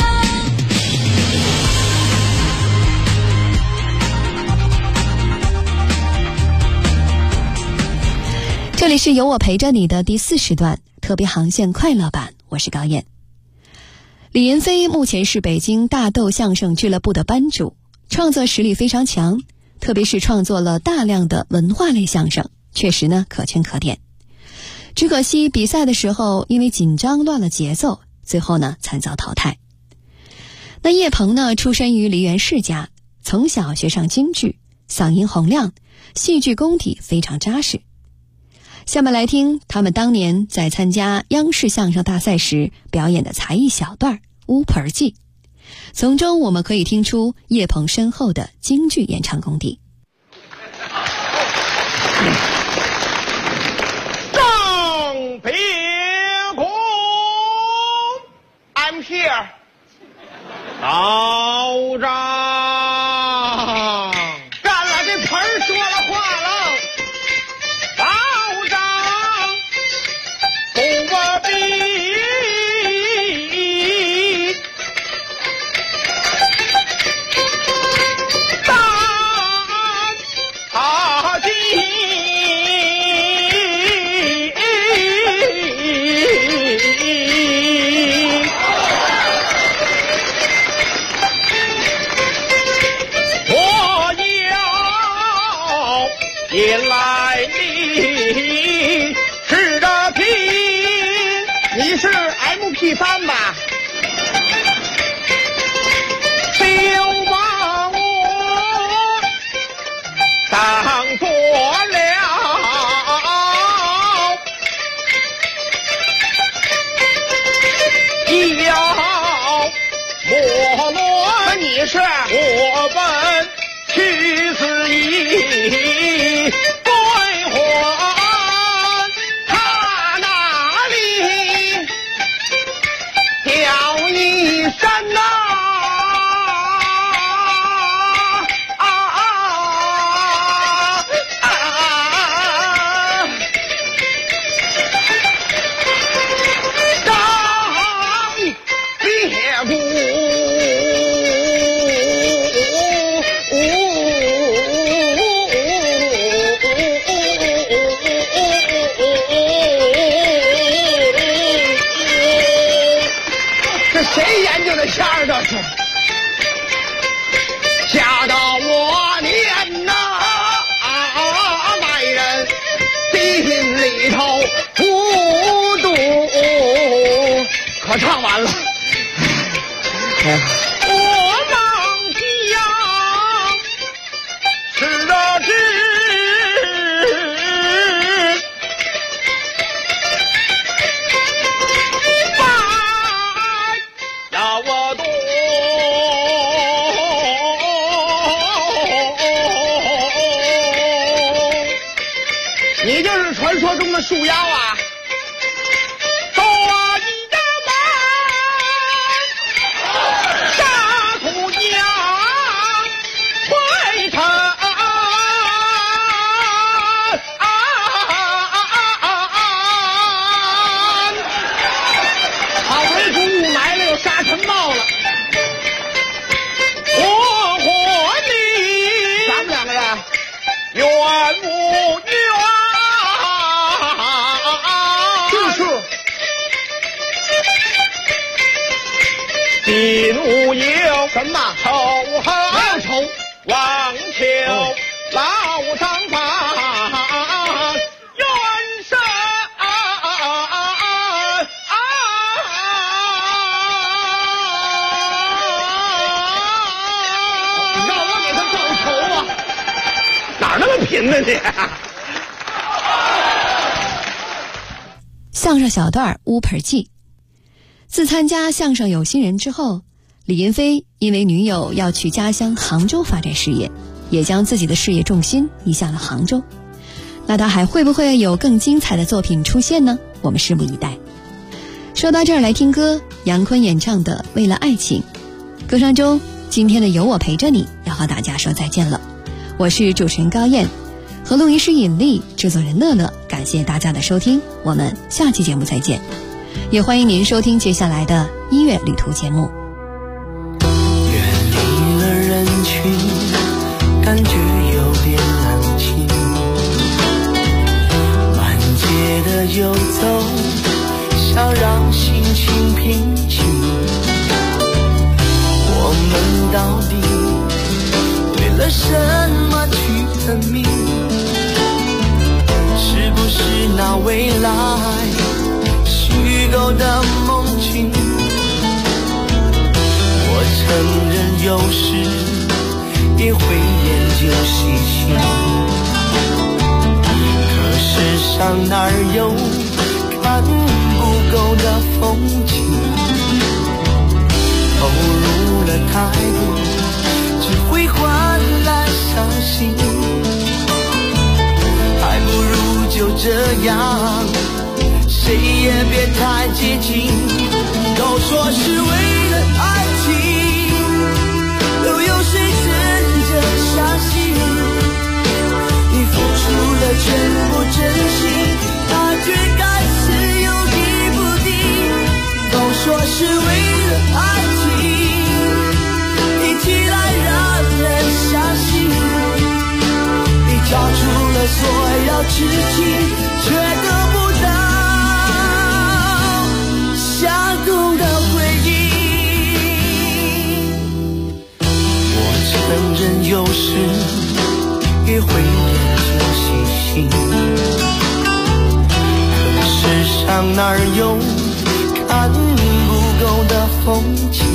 这里是有我陪着你的第4时段特别航线快乐版，我是高燕。李云飞目前是北京大豆相声俱乐部的班主，创作实力非常强，特别是创作了大量的文化类相声，确实呢可圈可点。只可惜比赛的时候因为紧张乱了节奏，最后呢惨遭淘汰。那叶鹏呢出身于梨园世家，从小学上京剧，嗓音洪亮， 戏剧功底非常扎实。下面来听他们当年在参加央视相声大赛时表演的才艺小段《乌盆记》，从中我们可以听出叶鹏深厚的京剧演唱功底。 张别公 I'm here 老张干了，这盆儿说了话了，老张不必大吉。引来你吃着皮，你是 MP3 吧？就把我当作了要没落，你是我本去死意归还他那里叫一声呐谁研究的腔儿？这是吓到我念呐外人心里头糊涂，可唱完了。我忙将吃着吃你就是传说中的树妖啊！走啊你的门，沙土江回城好为服雾霾了，有沙尘暴了。我和你，咱们两个人缘无缘。心无有什么仇恨，没有仇，望求老张把元神让我给他报仇啊！哪儿那么贫呢你？ 相声小段《乌盆记》。自参加相声有心人之后，李云飞因为女友要去家乡杭州发展事业，也将自己的事业重心移向了杭州。那他还会不会有更精彩的作品出现呢？我们拭目以待。说到这儿来听歌，杨坤演唱的《为了爱情》。歌声中，今天的有我陪着你要和大家说再见了。我是主持人高燕，和录音师尹丽，制作人乐乐，感谢大家的收听，我们下期节目再见。也欢迎您收听接下来的音乐旅途节目。 远离了人群，感觉有点冷清，慢街的游走，想让心情平静。我们到底为了什么去拼命？是不是那未来虚构的梦境？我承认有时也会研究细情， 上哪儿有看不够的风景？投入了太多，只会换来伤心。还不如就这样，谁也别太接近。都说是为了爱情，又有谁真正相信？你付出了全部真心，他却开始有意不定。都说是为了爱情，提起来让人相信。你交出了所有痴情，却得不到相同的回应。我承认有时也会变成细心，可世上哪儿有看不够的风景？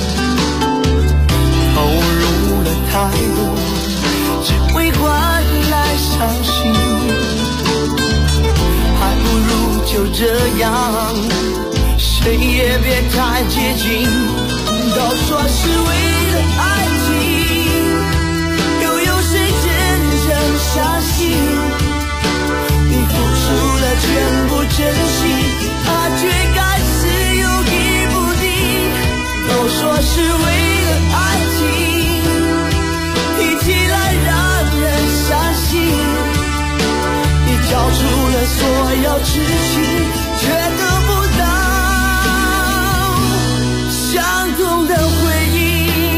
投入了太多，只会换来伤心。还不如就这样，谁也别太接近。都说是为了爱情，又有谁真正相信？你付出了全部真心，他却开始有意不定。都说是为了爱情，提起来让人伤心。你交出了所有痴情，却得不到相同的回应。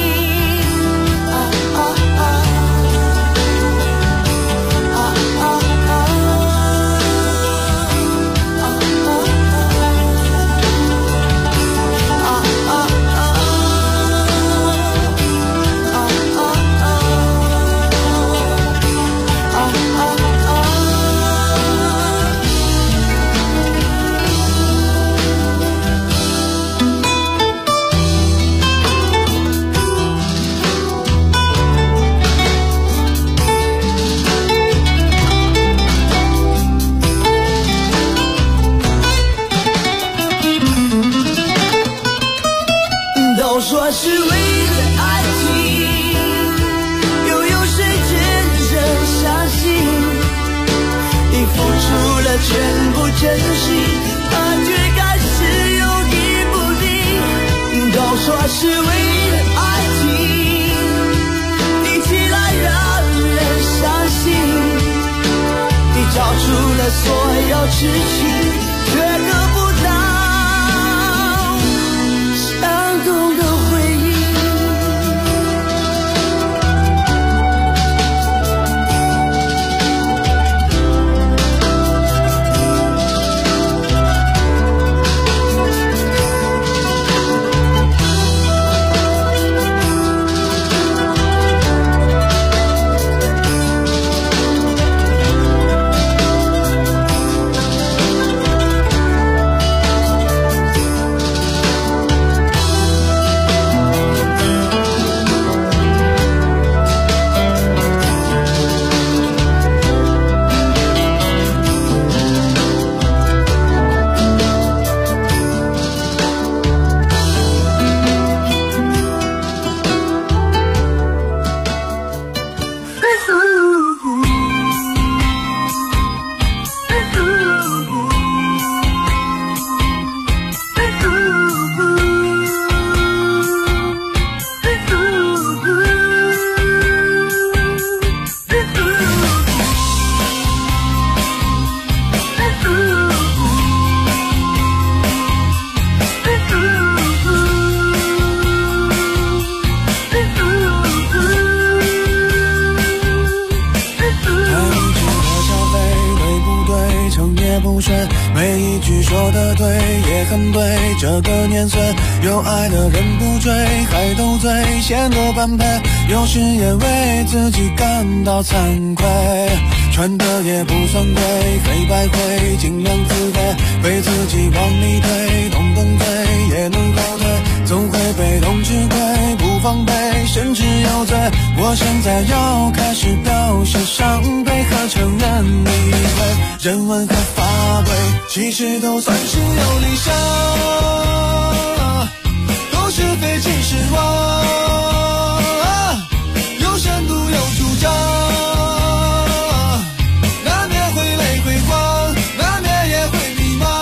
都说是为了爱情，又有谁真正相信？你付出了全部真心，他却开始有意不定。都说是为了爱情，提起来让人伤心。你交出了所有痴情，却得不到相同的回应。每一句说的对也很对，这个年岁有爱的人不追，还斗嘴显得般配，有时也为自己感到惭愧，穿的也不算贵，黑白灰尽量自卑，被自己往里推，动动嘴也能后退，总会被动吃亏，不防备甚至有罪。我现在要开始表示伤悲和承认理会， 人文和法规，其实都算是有理想，都是非秦始皇，有深度有主张，难免会泪会慌，难免也会迷茫。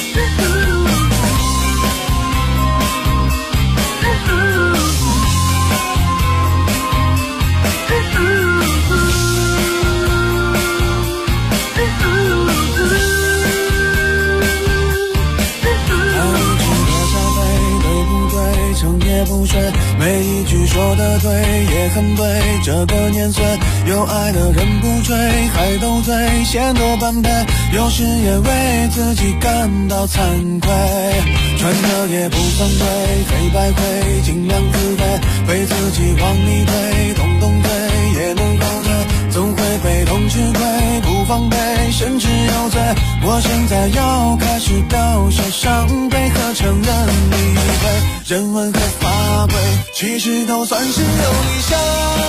也不睡，每一句说得对也很对，这个年岁有爱的人不追，还斗嘴显得般配，有时也为自己感到惭愧，穿的也不算对，黑白灰尽量自卑，被自己往里推，动动嘴也能后退，总会被动吃亏，不防备甚至有罪，我现在要开始表现伤悲和承认理亏，人文和法规其实都算是有理想，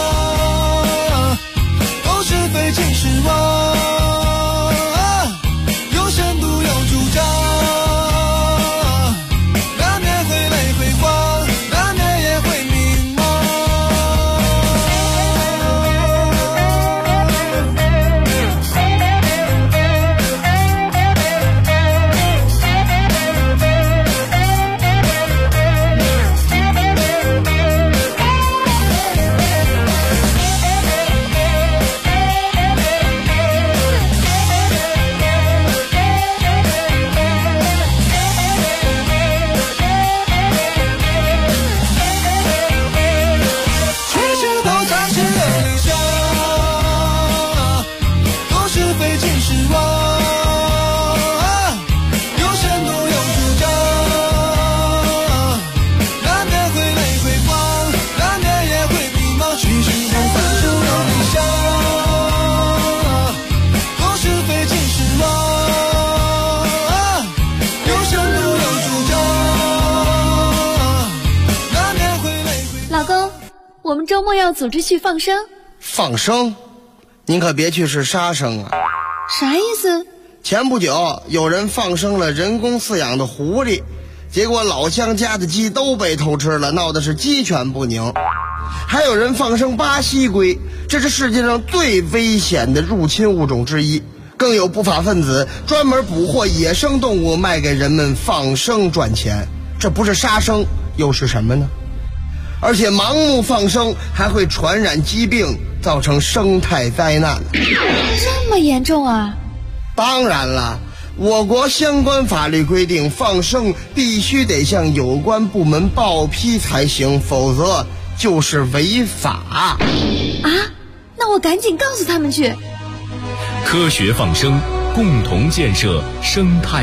都是非秦始皇，有深度有主张，难免会泪会慌，难免也会迷茫。 我们周末要组织去放生。 放生？您可别去是杀生啊！ 啥意思？ 前不久有人放生了人工饲养的狐狸，结果老乡家的鸡都被偷吃了，闹的是鸡犬不宁。还有人放生巴西龟，这是世界上最危险的入侵物种之一。更有不法分子专门捕获野生动物卖给人们放生赚钱，这不是杀生又是什么呢？而且盲目放生还会传染疾病，造成生态灾难。 这么严重啊？ 当然了，我国相关法律规定，放生必须得向有关部门报批才行，否则就是违法。 啊？那我赶紧告诉他们去。 科学放生，共同建设生态